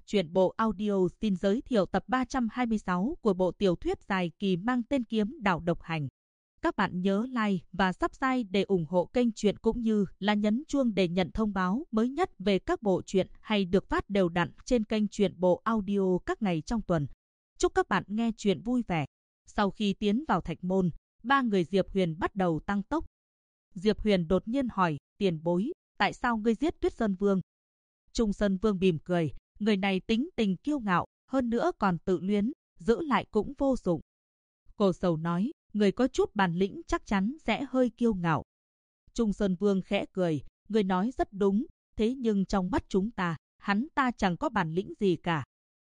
Truyện bộ audio xin giới thiệu tập 326 của bộ tiểu thuyết dài kỳ mang tên Kiếm Đạo Độc Hành. Các bạn nhớ like và subscribe để ủng hộ kênh truyện cũng như là nhấn chuông để nhận thông báo mới nhất về các bộ truyện hay được phát đều đặn trên kênh truyện bộ audio các ngày trong tuần. Chúc các bạn nghe truyện vui vẻ. Sau khi tiến vào thạch môn, ba người Diệp Huyền bắt đầu tăng tốc. Diệp Huyền đột nhiên hỏi, tiền bối, tại sao ngươi giết Tuyết Sơn Vương? Trung Sơn Vương mỉm cười, người này tính tình kiêu ngạo, hơn nữa còn tự luyến, giữ lại cũng vô dụng. Cổ Sầu nói, người có chút bản lĩnh chắc chắn sẽ hơi kiêu ngạo. Trung Sơn Vương khẽ cười, người nói rất đúng, thế nhưng trong mắt chúng ta, hắn ta chẳng có bản lĩnh gì cả.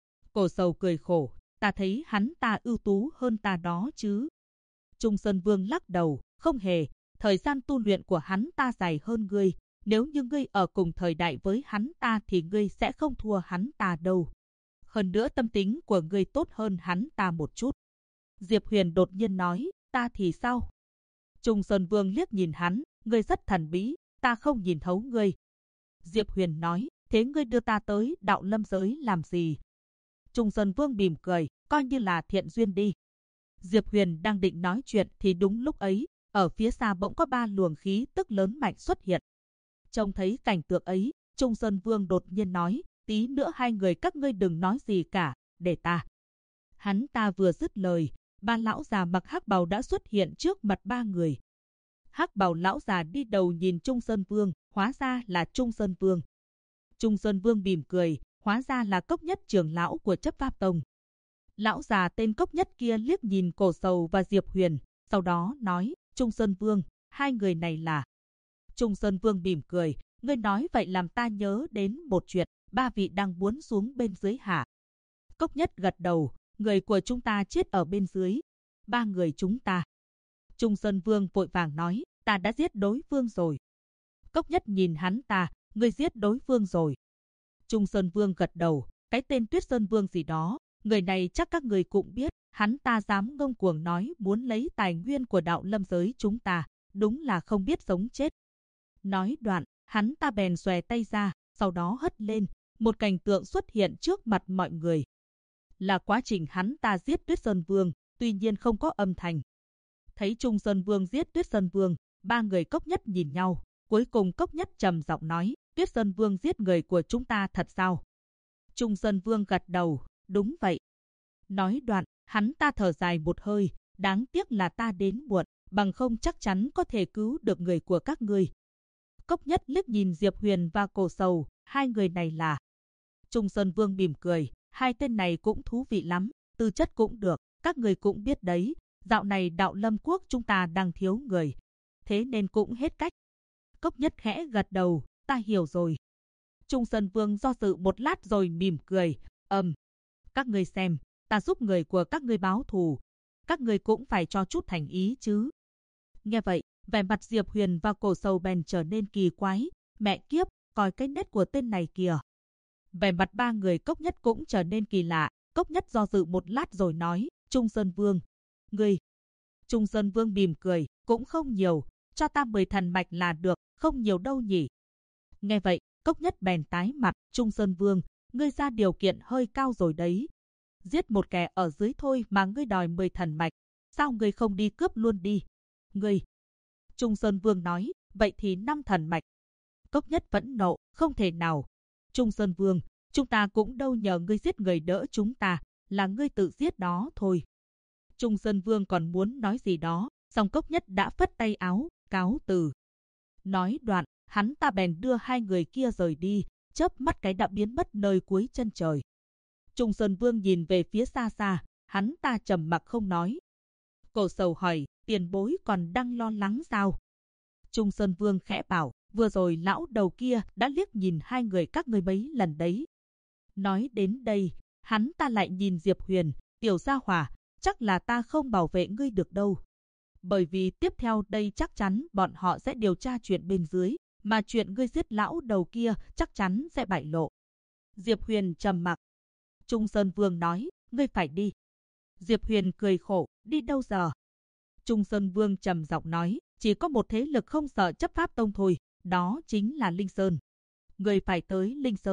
Cổ Sầu cười khổ, ta thấy hắn ta ưu tú hơn ta đó chứ. Trung Sơn Vương lắc đầu, không hề, thời gian tu luyện của hắn ta dài hơn ngươi. Nếu như ngươi ở cùng thời đại với hắn ta thì ngươi sẽ không thua hắn ta đâu. Hơn nữa tâm tính của ngươi tốt hơn hắn ta một chút. Diệp Huyền đột nhiên nói, ta thì sao? Trung Sơn Vương liếc nhìn hắn, ngươi rất thần bí, ta không nhìn thấu ngươi. Diệp Huyền nói, thế ngươi đưa ta tới đạo lâm giới làm gì? Trung Sơn Vương mỉm cười, coi như là thiện duyên đi. Diệp Huyền đang định nói chuyện thì đúng lúc ấy, ở phía xa bỗng có ba luồng khí tức lớn mạnh xuất hiện. Trông thấy cảnh tượng ấy, Trung Sơn Vương đột nhiên nói, tí nữa hai người các ngươi đừng nói gì cả, để ta. Hắn ta vừa dứt lời, ba lão già mặc hắc bào đã xuất hiện trước mặt ba người. Hắc bào lão già đi đầu nhìn Trung Sơn Vương, hóa ra là Trung Sơn Vương. Trung Sơn Vương mỉm cười, hóa ra là Cốc Nhất trưởng lão của Chấp Pháp Tông. Lão già tên Cốc Nhất kia liếc nhìn Cổ Sầu và Diệp Huyền, sau đó nói, Trung Sơn Vương, hai người này là... Trung Sơn Vương mỉm cười, ngươi nói vậy làm ta nhớ đến một chuyện, ba vị đang muốn xuống bên dưới hả? Cốc Nhất gật đầu, người của chúng ta chết ở bên dưới. Ba người chúng ta. Trung Sơn Vương vội vàng nói, ta đã giết đối phương rồi. Cốc Nhất nhìn hắn ta, ngươi giết đối phương rồi. Trung Sơn Vương gật đầu, cái tên Tuyết Sơn Vương gì đó, người này chắc các người cũng biết, hắn ta dám ngông cuồng nói muốn lấy tài nguyên của đạo lâm giới chúng ta, đúng là không biết sống chết. Nói đoạn, hắn ta bèn xòe tay ra, sau đó hất lên, một cảnh tượng xuất hiện trước mặt mọi người. Là quá trình hắn ta giết Tuyết Sơn Vương, tuy nhiên không có âm thanh. Thấy Trung Sơn Vương giết Tuyết Sơn Vương, ba người Cốc Nhất nhìn nhau, cuối cùng Cốc Nhất trầm giọng nói, Tuyết Sơn Vương giết người của chúng ta thật sao? Trung Sơn Vương gật đầu, đúng vậy. Nói đoạn, hắn ta thở dài một hơi, đáng tiếc là ta đến muộn, bằng không chắc chắn có thể cứu được người của các ngươi. Cốc Nhất liếc nhìn Diệp Huyền và Cổ Sầu, hai người này là... Trung Sơn Vương mỉm cười, hai tên này cũng thú vị lắm, tư chất cũng được, các người cũng biết đấy, dạo này đạo lâm quốc chúng ta đang thiếu người, thế nên cũng hết cách. Cốc Nhất khẽ gật đầu, ta hiểu rồi. Trung Sơn Vương do dự một lát rồi mỉm cười, các ngươi xem, ta giúp người của các ngươi báo thù, các ngươi cũng phải cho chút thành ý chứ. Nghe vậy, vẻ mặt Diệp Huyền và Cổ Sầu bèn trở nên kỳ quái, mẹ kiếp, coi cái nét của tên này kìa. Vẻ mặt ba người Cốc Nhất cũng trở nên kỳ lạ, Cốc Nhất do dự một lát rồi nói, Trung Sơn Vương, ngươi. Trung Sơn Vương mỉm cười, cũng không nhiều, cho ta 10 thần mạch là được, không nhiều đâu nhỉ. Nghe vậy, Cốc Nhất bèn tái mặt, Trung Sơn Vương, ngươi ra điều kiện hơi cao rồi đấy. Giết một kẻ ở dưới thôi mà ngươi đòi 10 thần mạch, sao ngươi không đi cướp luôn đi? Ngươi. Trung Sơn Vương nói, vậy thì 5 thần mạch. Cốc Nhất vẫn nộ, không thể nào. Trung Sơn Vương, chúng ta cũng đâu nhờ ngươi giết người đỡ chúng ta, là ngươi tự giết đó thôi. Trung Sơn Vương còn muốn nói gì đó, song Cốc Nhất đã phất tay áo, cáo từ. Nói đoạn, hắn ta bèn đưa hai người kia rời đi, chớp mắt cái đã biến mất nơi cuối chân trời. Trung Sơn Vương nhìn về phía xa xa, hắn ta trầm mặc không nói. Cổ Sầu hỏi, tiền bối còn đang lo lắng sao? Trung Sơn Vương khẽ bảo, vừa rồi lão đầu kia đã liếc nhìn hai người các ngươi mấy lần đấy. Nói đến đây, hắn ta lại nhìn Diệp Huyền, tiểu gia hỏa, chắc là ta không bảo vệ ngươi được đâu. Bởi vì tiếp theo đây chắc chắn bọn họ sẽ điều tra chuyện bên dưới, mà chuyện ngươi giết lão đầu kia chắc chắn sẽ bại lộ. Diệp Huyền trầm mặc. Trung Sơn Vương nói, ngươi phải đi. Diệp Huyền cười khổ, đi đâu giờ? Trung Sơn Vương trầm giọng nói, chỉ có một thế lực không sợ Chấp Pháp Tông thôi, đó chính là Linh Sơn. Ngươi phải tới Linh Sơn,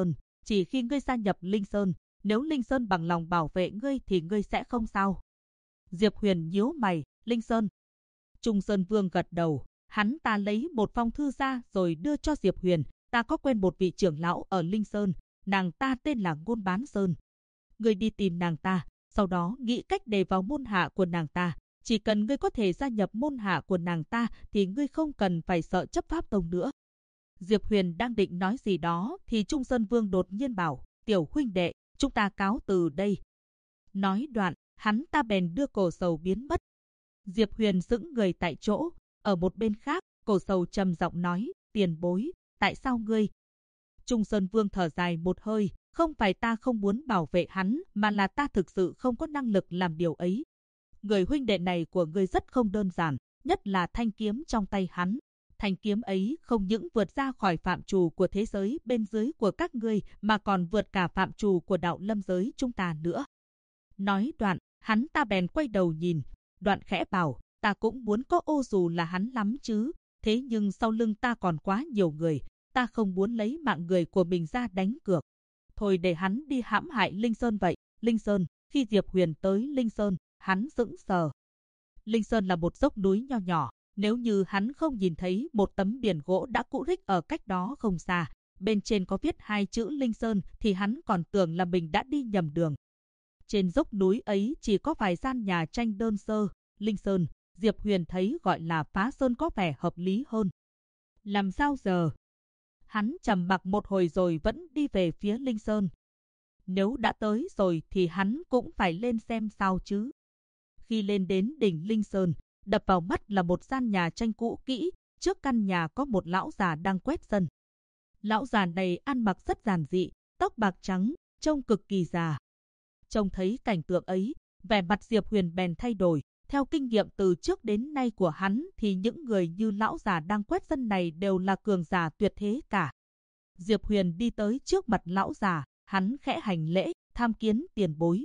chỉ khi ngươi gia nhập Linh Sơn, nếu Linh Sơn bằng lòng bảo vệ ngươi thì ngươi sẽ không sao. Diệp Huyền nhíu mày, Linh Sơn. Trung Sơn Vương gật đầu, hắn ta lấy một phong thư ra rồi đưa cho Diệp Huyền, ta có quen một vị trưởng lão ở Linh Sơn, nàng ta tên là Ngôn Bán Sơn. Ngươi đi tìm nàng ta, sau đó nghĩ cách để vào môn hạ của nàng ta. Chỉ cần ngươi có thể gia nhập môn hạ của nàng ta thì ngươi không cần phải sợ chấp pháp tông nữa. Diệp Huyền đang định nói gì đó thì Trung Sơn Vương đột nhiên bảo, tiểu huynh đệ, chúng ta cáo từ đây. Nói đoạn, hắn ta bèn đưa Cổ Sầu biến mất. Diệp Huyền sững người tại chỗ. Ở một bên khác, Cổ Sầu trầm giọng nói, tiền bối, tại sao ngươi? Trung Sơn Vương thở dài một hơi, không phải ta không muốn bảo vệ hắn, mà là ta thực sự không có năng lực làm điều ấy. Người huynh đệ này của ngươi rất không đơn giản, nhất là thanh kiếm trong tay hắn. Thanh kiếm ấy không những vượt ra khỏi phạm trù của thế giới bên dưới của các ngươi, mà còn vượt cả phạm trù của đạo lâm giới chúng ta nữa. Nói đoạn, hắn ta bèn quay đầu nhìn, đoạn khẽ bảo, ta cũng muốn có ô dù là hắn lắm chứ, thế nhưng sau lưng ta còn quá nhiều người, ta không muốn lấy mạng người của mình ra đánh cược. Thôi để hắn đi hãm hại Linh Sơn vậy. Linh Sơn, khi Diệp Huyền tới Linh Sơn, hắn sững sờ. Linh Sơn là một dốc núi nho nhỏ, nếu như hắn không nhìn thấy một tấm biển gỗ đã cũ rích ở cách đó không xa, bên trên có viết 2 chữ Linh Sơn thì hắn còn tưởng là mình đã đi nhầm đường. Trên dốc núi ấy chỉ có vài gian nhà tranh đơn sơ. Linh Sơn, Diệp Huyền thấy gọi là phá sơn có vẻ hợp lý hơn. Làm sao giờ? Hắn trầm mặc một hồi rồi vẫn đi về phía Linh Sơn. Nếu đã tới rồi thì hắn cũng phải lên xem sao chứ. Khi lên đến đỉnh Linh Sơn, đập vào mắt là một gian nhà tranh cũ kỹ. Trước căn nhà có một lão già đang quét sân. Lão già này ăn mặc rất giản dị, tóc bạc trắng, trông cực kỳ già. Trông thấy cảnh tượng ấy, vẻ mặt Diệp Huyền bèn thay đổi. Theo kinh nghiệm từ trước đến nay của hắn thì những người như lão già đang quét sân này đều là cường giả tuyệt thế cả. Diệp Huyền đi tới trước mặt lão già, hắn khẽ hành lễ, tham kiến tiền bối.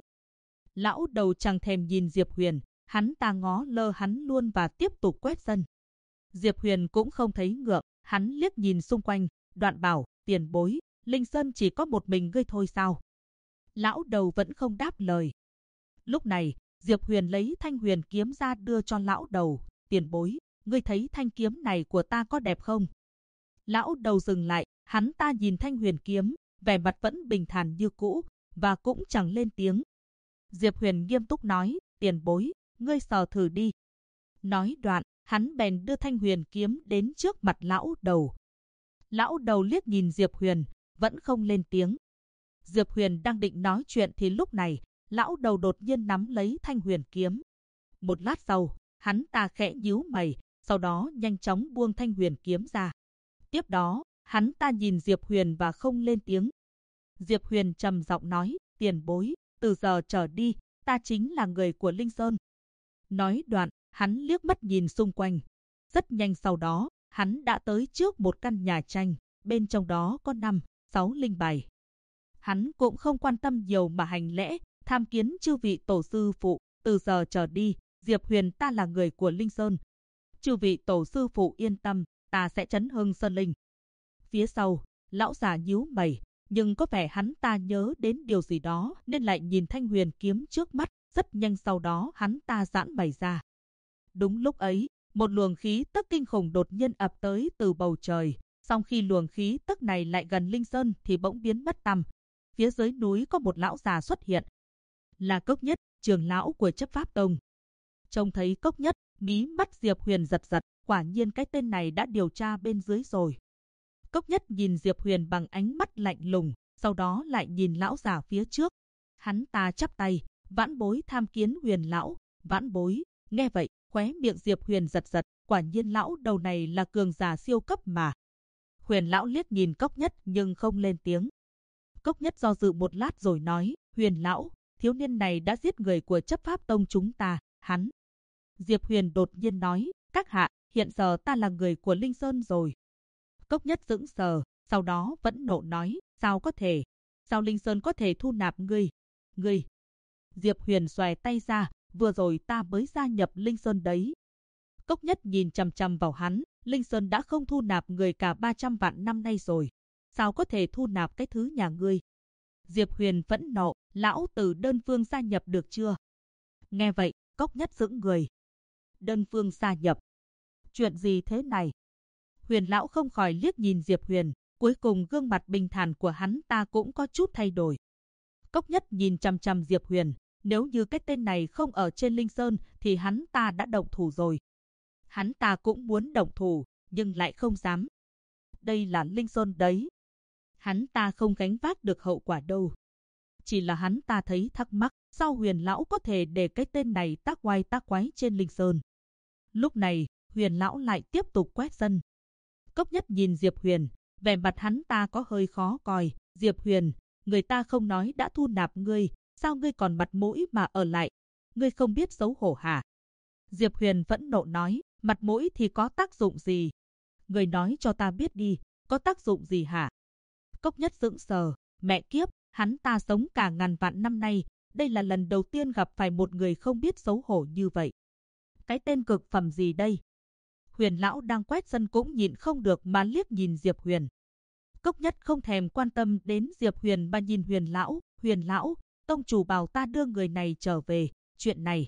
Lão đầu chẳng thèm nhìn Diệp Huyền, hắn ta ngó lơ hắn luôn và tiếp tục quét sân. Diệp Huyền cũng không thấy ngượng, hắn liếc nhìn xung quanh, đoạn bảo, tiền bối, Linh Sơn chỉ có một mình ngươi thôi sao? Lão đầu vẫn không đáp lời. Lúc này, Diệp Huyền lấy thanh huyền kiếm ra đưa cho lão đầu, tiền bối, ngươi thấy thanh kiếm này của ta có đẹp không? Lão đầu dừng lại, hắn ta nhìn thanh huyền kiếm, vẻ mặt vẫn bình thản như cũ, và cũng chẳng lên tiếng. Diệp Huyền nghiêm túc nói, tiền bối, ngươi sờ thử đi. Nói đoạn, hắn bèn đưa thanh huyền kiếm đến trước mặt lão đầu. Lão đầu liếc nhìn Diệp Huyền, vẫn không lên tiếng. Diệp Huyền đang định nói chuyện thì lúc này, lão đầu đột nhiên nắm lấy thanh huyền kiếm. Một lát sau, hắn ta khẽ nhíu mày, sau đó nhanh chóng buông thanh huyền kiếm ra. Tiếp đó, hắn ta nhìn Diệp Huyền và không lên tiếng. Diệp Huyền trầm giọng nói, tiền bối, từ giờ trở đi, ta chính là người của Linh Sơn. Nói đoạn, hắn liếc mắt nhìn xung quanh. Rất nhanh sau đó, hắn đã tới trước một căn nhà tranh, bên trong đó có 5, 6 linh bài. Hắn cũng không quan tâm nhiều mà hành lễ, tham kiến chư vị tổ sư phụ, từ giờ trở đi, Diệp Huyền ta là người của Linh Sơn. Chư vị tổ sư phụ yên tâm, ta sẽ trấn hưng Sơn Linh. Phía sau, lão già nhíu mày, nhưng có vẻ hắn ta nhớ đến điều gì đó nên lại nhìn thanh huyền kiếm trước mắt, rất nhanh sau đó hắn ta giãn mày ra. Đúng lúc ấy, một luồng khí tức kinh khủng đột nhiên ập tới từ bầu trời, song khi luồng khí tức này lại gần Linh Sơn thì bỗng biến mất tăm. Phía dưới núi có một lão già xuất hiện. Là Cốc Nhất, trưởng lão của Chấp Pháp Tông. Trông thấy Cốc Nhất, mí mắt Diệp Huyền giật giật, quả nhiên cái tên này đã điều tra bên dưới rồi. Cốc Nhất nhìn Diệp Huyền bằng ánh mắt lạnh lùng, sau đó lại nhìn lão già phía trước. Hắn ta chắp tay, vãn bối tham kiến Huyền lão. Vãn bối, nghe vậy, khóe miệng Diệp Huyền giật giật, quả nhiên lão đầu này là cường giả siêu cấp mà. Huyền lão liếc nhìn Cốc Nhất nhưng không lên tiếng. Cốc Nhất do dự một lát rồi nói, Huyền lão, thiếu niên này đã giết người của Chấp Pháp Tông chúng ta, hắn. Diệp Huyền đột nhiên nói, các hạ, hiện giờ ta là người của Linh Sơn rồi. Cốc Nhất sững sờ, sau đó vẫn nộ nói, sao có thể? Sao Linh Sơn có thể thu nạp ngươi? Ngươi? Diệp Huyền xòe tay ra, vừa rồi ta mới gia nhập Linh Sơn đấy. Cốc Nhất nhìn chằm chằm vào hắn, Linh Sơn đã không thu nạp người cả 300 vạn năm nay rồi. Sao có thể thu nạp cái thứ nhà ngươi? Diệp Huyền phẫn nộ, lão tử đơn phương gia nhập được chưa? Nghe vậy, Cốc Nhất sững người. Đơn phương gia nhập? Chuyện gì thế này? Huyền lão không khỏi liếc nhìn Diệp Huyền, cuối cùng gương mặt bình thản của hắn ta cũng có chút thay đổi. Cốc Nhất nhìn chằm chằm Diệp Huyền, nếu như cái tên này không ở trên Linh Sơn thì hắn ta đã động thủ rồi. Hắn ta cũng muốn động thủ, nhưng lại không dám. Đây là Linh Sơn đấy. Hắn ta không gánh vác được hậu quả đâu. Chỉ là hắn ta thấy thắc mắc, sao Huyền lão có thể để cái tên này tác oai tác quái trên Linh Sơn. Lúc này, Huyền lão lại tiếp tục quét sân. Cốc Nhất nhìn Diệp Huyền, vẻ mặt hắn ta có hơi khó coi. Diệp Huyền, người ta không nói đã thu nạp ngươi, sao ngươi còn mặt mũi mà ở lại? Ngươi không biết xấu hổ hả? Diệp Huyền phẫn nộ nói, mặt mũi thì có tác dụng gì? Ngươi nói cho ta biết đi, có tác dụng gì hả? Cốc Nhất sững sờ, mẹ kiếp, hắn ta sống cả ngàn vạn năm nay, đây là lần đầu tiên gặp phải một người không biết xấu hổ như vậy. Cái tên cực phẩm gì đây? Huyền lão đang quét sân cũng nhịn không được mà liếc nhìn Diệp Huyền. Cốc Nhất không thèm quan tâm đến Diệp Huyền mà nhìn Huyền lão, tông chủ bảo ta đưa người này trở về, chuyện này.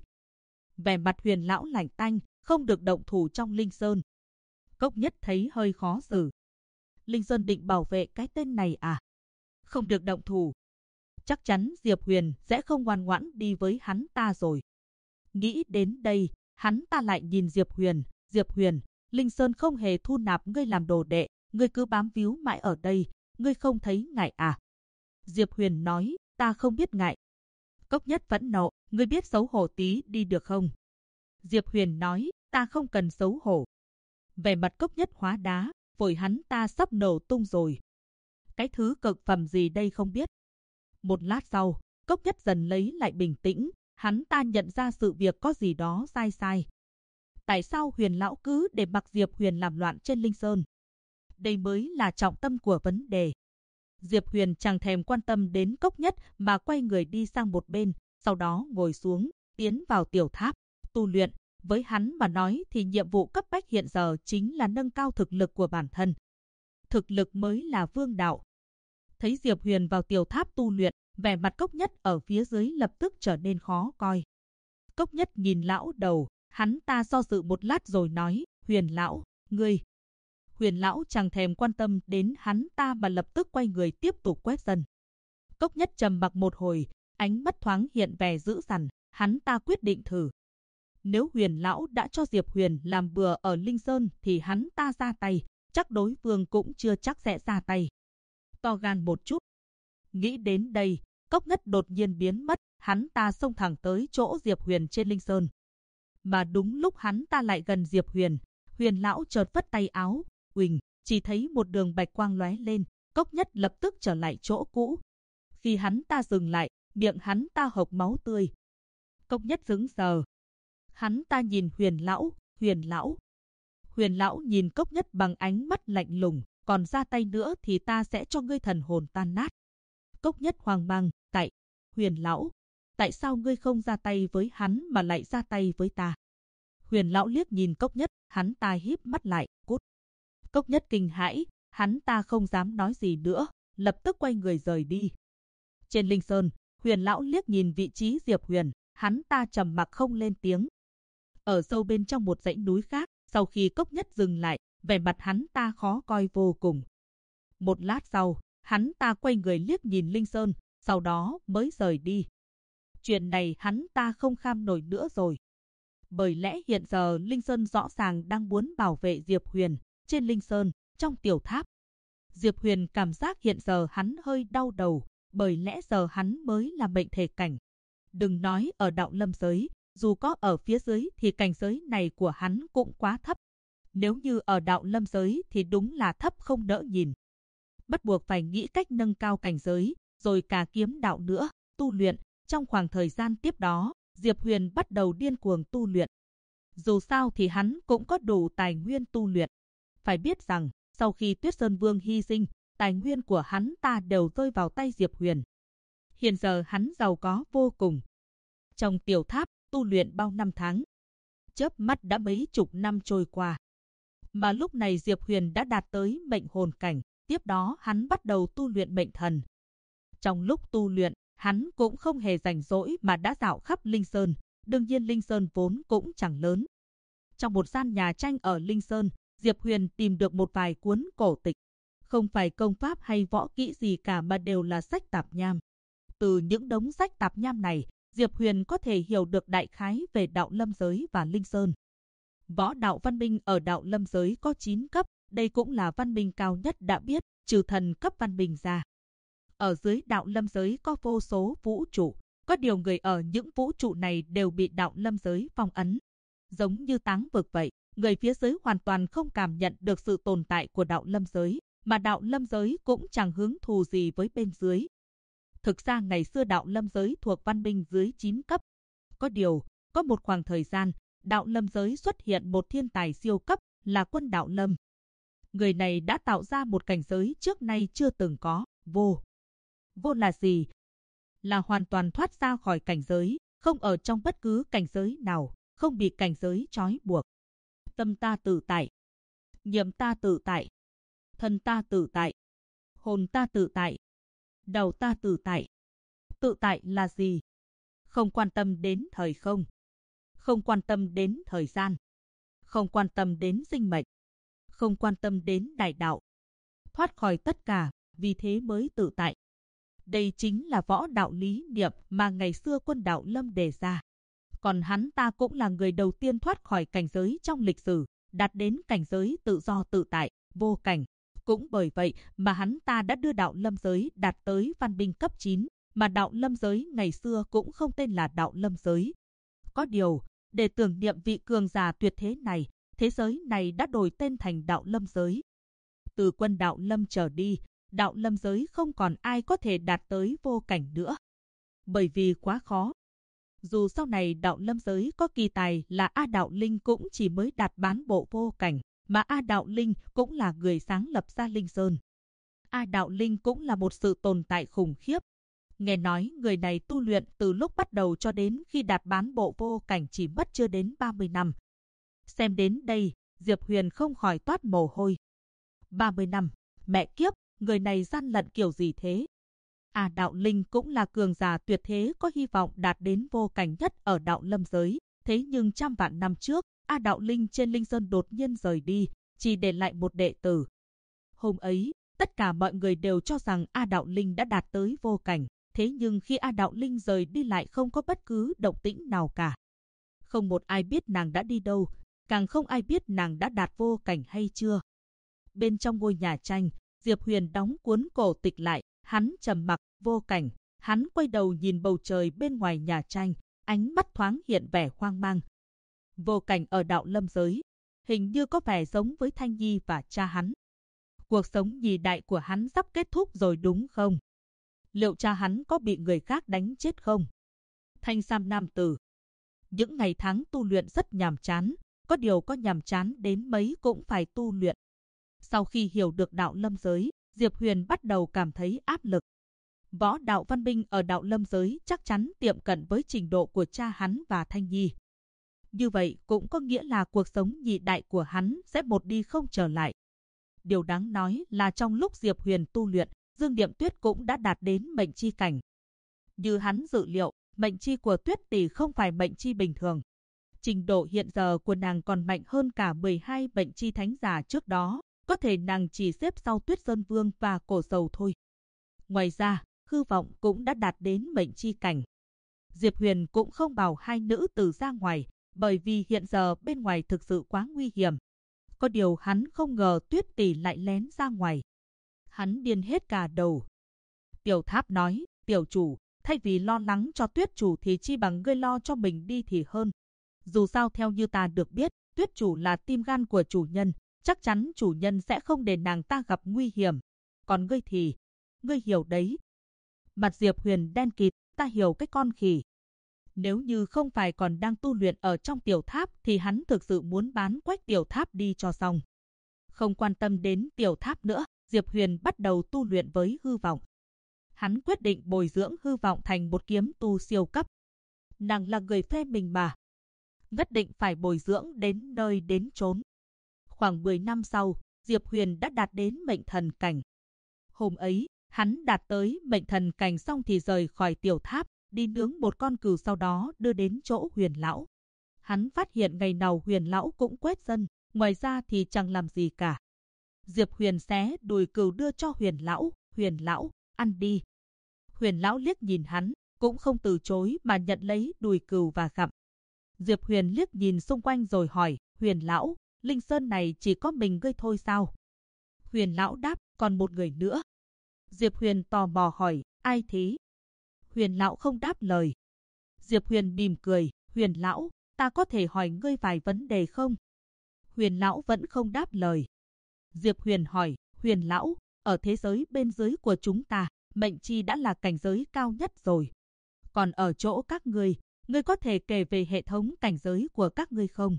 Vẻ mặt Huyền lão lạnh tanh, không được động thủ trong Linh Sơn. Cốc Nhất thấy hơi khó xử. Linh Sơn định bảo vệ cái tên này à? Không được động thủ. Chắc chắn Diệp Huyền sẽ không ngoan ngoãn đi với hắn ta rồi. Nghĩ đến đây, hắn ta lại nhìn Diệp Huyền. Diệp Huyền, Linh Sơn không hề thu nạp ngươi làm đồ đệ, ngươi cứ bám víu mãi ở đây, ngươi không thấy ngại à? Diệp Huyền nói, ta không biết ngại. Cốc Nhất phẫn nộ, ngươi biết xấu hổ tí đi được không? Diệp Huyền nói, ta không cần xấu hổ. Vẻ mặt Cốc Nhất hóa đá, phổi hắn ta sắp nổ tung rồi. Cái thứ cực phẩm gì đây không biết. Một lát sau, Cốc Nhất dần lấy lại bình tĩnh, hắn ta nhận ra sự việc có gì đó sai. Tại sao Huyền lão cứ để mặc Diệp Huyền làm loạn trên Linh Sơn? Đây mới là trọng tâm của vấn đề. Diệp Huyền chẳng thèm quan tâm đến Cốc Nhất mà quay người đi sang một bên, sau đó ngồi xuống, tiến vào tiểu tháp, tu luyện. Với hắn mà nói thì nhiệm vụ cấp bách hiện giờ chính là nâng cao thực lực của bản thân. Thực lực mới là vương đạo. Thấy Diệp Huyền vào tiểu tháp tu luyện, vẻ mặt Cốc Nhất ở phía dưới lập tức trở nên khó coi. Cốc Nhất nhìn lão đầu, hắn ta do dự một lát rồi nói, Huyền lão, ngươi. Huyền lão chẳng thèm quan tâm đến hắn ta mà lập tức quay người tiếp tục quét sân. Cốc Nhất trầm mặc một hồi, ánh mắt thoáng hiện vẻ dữ dằn, hắn ta quyết định thử. Nếu Huyền lão đã cho Diệp Huyền làm bừa ở Linh Sơn thì hắn ta ra tay, chắc đối phương cũng chưa chắc sẽ ra tay. To gan một chút. Nghĩ đến đây, Cốc Nhất đột nhiên biến mất, hắn ta xông thẳng tới chỗ Diệp Huyền trên Linh Sơn. Mà đúng lúc hắn ta lại gần Diệp Huyền, Huyền lão chợt vất tay áo, uỳnh, chỉ thấy một đường bạch quang lóe lên, Cốc Nhất lập tức trở lại chỗ cũ. Khi hắn ta dừng lại, miệng hắn ta hộc máu tươi. Cốc Nhất sững sờ. Hắn ta nhìn Huyền lão. Huyền lão nhìn Cốc Nhất bằng ánh mắt lạnh lùng, còn ra tay nữa thì ta sẽ cho ngươi thần hồn tan nát. Cốc Nhất hoang mang, Huyền lão, tại sao ngươi không ra tay với hắn mà lại ra tay với ta? Huyền lão liếc nhìn Cốc Nhất, hắn ta híp mắt lại, cút. Cốc Nhất kinh hãi, hắn ta không dám nói gì nữa, lập tức quay người rời đi. Trên Linh Sơn, Huyền lão liếc nhìn vị trí Diệp Huyền, hắn ta trầm mặc không lên tiếng. Ở sâu bên trong một dãy núi khác, sau khi Cốc Nhất dừng lại, vẻ mặt hắn ta khó coi vô cùng. Một lát sau, hắn ta quay người liếc nhìn Linh Sơn, sau đó mới rời đi. Chuyện này hắn ta không kham nổi nữa rồi. Bởi lẽ hiện giờ Linh Sơn rõ ràng đang muốn bảo vệ Diệp Huyền. Trên Linh Sơn, trong tiểu tháp, Diệp Huyền cảm giác hiện giờ hắn hơi đau đầu, bởi lẽ giờ hắn mới là mệnh thể cảnh. Đừng nói ở đạo lâm giới, dù có ở phía dưới thì cảnh giới này của hắn cũng quá thấp. Nếu như ở đạo lâm giới thì đúng là thấp không đỡ nhìn. Bắt buộc phải nghĩ cách nâng cao cảnh giới, rồi cả kiếm đạo nữa, tu luyện. Trong khoảng thời gian tiếp đó, Diệp Huyền bắt đầu điên cuồng tu luyện. Dù sao thì hắn cũng có đủ tài nguyên tu luyện. Phải biết rằng, sau khi Tuyết Sơn Vương hy sinh, tài nguyên của hắn ta đều rơi vào tay Diệp Huyền. Hiện giờ hắn giàu có vô cùng. Trong tiểu tháp, tu luyện bao năm tháng. Chớp mắt đã mấy chục năm trôi qua. Mà lúc này Diệp Huyền đã đạt tới mệnh hồn cảnh, tiếp đó hắn bắt đầu tu luyện mệnh thần. Trong lúc tu luyện, hắn cũng không hề rảnh rỗi mà đã dạo khắp Linh Sơn. Đương nhiên Linh Sơn vốn cũng chẳng lớn. Trong một gian nhà tranh ở Linh Sơn, Diệp Huyền tìm được một vài cuốn cổ tịch. Không phải công pháp hay võ kỹ gì cả mà đều là sách tạp nham. Từ những đống sách tạp nham này, Diệp Huyền có thể hiểu được đại khái về đạo lâm giới và Linh Sơn. Võ đạo văn minh ở đạo lâm giới có 9 cấp, đây cũng là văn minh cao nhất đã biết, trừ thần cấp văn minh ra. Ở dưới đạo lâm giới có vô số vũ trụ, có điều người ở những vũ trụ này đều bị đạo lâm giới phong ấn. Giống như táng vực vậy, người phía dưới hoàn toàn không cảm nhận được sự tồn tại của đạo lâm giới, mà đạo lâm giới cũng chẳng hứng thù gì với bên dưới. Thực ra ngày xưa đạo lâm giới thuộc văn minh dưới 9 cấp. Có điều, có một khoảng thời gian, đạo lâm giới xuất hiện một thiên tài siêu cấp là Quân Đạo Lâm. Người này đã tạo ra một cảnh giới trước nay chưa từng có, vô. Vô là gì? Là hoàn toàn thoát ra khỏi cảnh giới, không ở trong bất cứ cảnh giới nào, không bị cảnh giới trói buộc. Tâm ta tự tại, niệm ta tự tại, thân ta tự tại, hồn ta tự tại, đầu ta tự tại. Tự tại là gì? Không quan tâm đến thời không, không quan tâm đến thời gian, không quan tâm đến sinh mệnh, không quan tâm đến đại đạo. Thoát khỏi tất cả, vì thế mới tự tại. Đây chính là võ đạo lý niệm mà ngày xưa Quân Đạo Lâm đề ra. Còn hắn ta cũng là người đầu tiên thoát khỏi cảnh giới trong lịch sử, đạt đến cảnh giới tự do tự tại, vô cảnh. Cũng bởi vậy mà hắn ta đã đưa đạo lâm giới đạt tới văn minh cấp 9, mà đạo lâm giới ngày xưa cũng không tên là đạo lâm giới. Có điều, để tưởng niệm vị cường giả tuyệt thế này, thế giới này đã đổi tên thành đạo lâm giới. Từ Quân Đạo Lâm trở đi, đạo lâm giới không còn ai có thể đạt tới vô cảnh nữa. Bởi vì quá khó. Dù sau này đạo lâm giới có kỳ tài là A Đạo Linh cũng chỉ mới đạt bán bộ vô cảnh, mà A Đạo Linh cũng là người sáng lập ra Linh Sơn. A Đạo Linh cũng là một sự tồn tại khủng khiếp. Nghe nói người này tu luyện từ lúc bắt đầu cho đến khi đạt bán bộ vô cảnh chỉ mất chưa đến 30 năm. Xem đến đây, Diệp Huyền không khỏi toát mồ hôi. 30 năm, mẹ kiếp, người này gian lận kiểu gì thế? A Đạo Linh cũng là cường giả tuyệt thế có hy vọng đạt đến vô cảnh nhất ở đạo lâm giới. Thế nhưng trăm vạn năm trước, A Đạo Linh trên Linh Sơn đột nhiên rời đi, chỉ để lại một đệ tử. Hôm ấy, tất cả mọi người đều cho rằng A Đạo Linh đã đạt tới vô cảnh. Thế nhưng khi A Đạo Linh rời đi lại không có bất cứ động tĩnh nào cả. Không một ai biết nàng đã đi đâu, càng không ai biết nàng đã đạt vô cảnh hay chưa. Bên trong ngôi nhà tranh, Diệp Huyền đóng cuốn cổ tịch lại, hắn trầm mặc, vô cảnh. Hắn quay đầu nhìn bầu trời bên ngoài nhà tranh, ánh mắt thoáng hiện vẻ hoang mang. Vô cảnh ở đạo lâm giới, hình như có vẻ giống với Thanh Nhi và cha hắn. Cuộc sống nhì đại của hắn sắp kết thúc rồi đúng không? Liệu cha hắn có bị người khác đánh chết không? Thanh sam nam tử. Những ngày tháng tu luyện rất nhàm chán, có điều có nhàm chán đến mấy cũng phải tu luyện. Sau khi hiểu được đạo lâm giới, Diệp Huyền bắt đầu cảm thấy áp lực. Võ đạo văn minh ở đạo lâm giới chắc chắn tiệm cận với trình độ của cha hắn và Thanh Nhi. Như vậy cũng có nghĩa là cuộc sống nhị đại của hắn sẽ một đi không trở lại. Điều đáng nói là trong lúc Diệp Huyền tu luyện, Dương Điệm Tuyết cũng đã đạt đến mệnh chi cảnh. Như hắn dự liệu, mệnh chi của Tuyết tỷ không phải mệnh chi bình thường. Trình độ hiện giờ của nàng còn mạnh hơn cả 12 mệnh chi thánh giả trước đó, có thể nàng chỉ xếp sau Tuyết Sơn Vương và Cổ Sầu thôi. Ngoài ra, Hư Vọng cũng đã đạt đến mệnh chi cảnh. Diệp Huyền cũng không bảo hai nữ tử ra ngoài, bởi vì hiện giờ bên ngoài thực sự quá nguy hiểm. Có điều hắn không ngờ Tuyết tỷ lại lén ra ngoài. Hắn điên hết cả đầu. Tiểu Tháp nói, tiểu chủ, thay vì lo lắng cho Tuyết chủ thì chi bằng ngươi lo cho mình đi thì hơn. Dù sao theo như ta được biết, Tuyết chủ là tim gan của chủ nhân, chắc chắn chủ nhân sẽ không để nàng ta gặp nguy hiểm. Còn ngươi thì, ngươi hiểu đấy. Mặt Diệp Huyền đen kịt, ta hiểu cái con khỉ. Nếu như không phải còn đang tu luyện ở trong tiểu tháp thì hắn thực sự muốn bán quách tiểu tháp đi cho xong. Không quan tâm đến tiểu tháp nữa, Diệp Huyền bắt đầu tu luyện với Hư Vọng. Hắn quyết định bồi dưỡng Hư Vọng thành một kiếm tu siêu cấp. Nàng là người phê mình mà. Nhất định phải bồi dưỡng đến nơi đến chốn. Khoảng 10 năm sau, Diệp Huyền đã đạt đến mệnh thần cảnh. Hôm ấy, Hắn đạt tới mệnh thần cảnh xong thì rời khỏi tiểu tháp, đi nướng một con cừu sau đó đưa đến chỗ Huyền lão. Hắn phát hiện ngày nào Huyền lão cũng quét sân, ngoài ra thì chẳng làm gì cả. Diệp Huyền xé đùi cừu đưa cho Huyền lão, ăn đi. Huyền lão liếc nhìn hắn, cũng không từ chối mà nhận lấy đùi cừu và gặm. Diệp Huyền liếc nhìn xung quanh rồi hỏi, Huyền lão, Linh Sơn này chỉ có mình ngươi thôi sao? Huyền lão đáp, còn một người nữa. Diệp Huyền tò mò hỏi, ai thế? Huyền lão không đáp lời. Diệp Huyền mỉm cười, Huyền lão, ta có thể hỏi ngươi vài vấn đề không? Huyền lão vẫn không đáp lời. Diệp Huyền hỏi, Huyền lão, ở thế giới bên dưới của chúng ta, mệnh chi đã là cảnh giới cao nhất rồi. Còn ở chỗ các ngươi có thể kể về hệ thống cảnh giới của các ngươi không?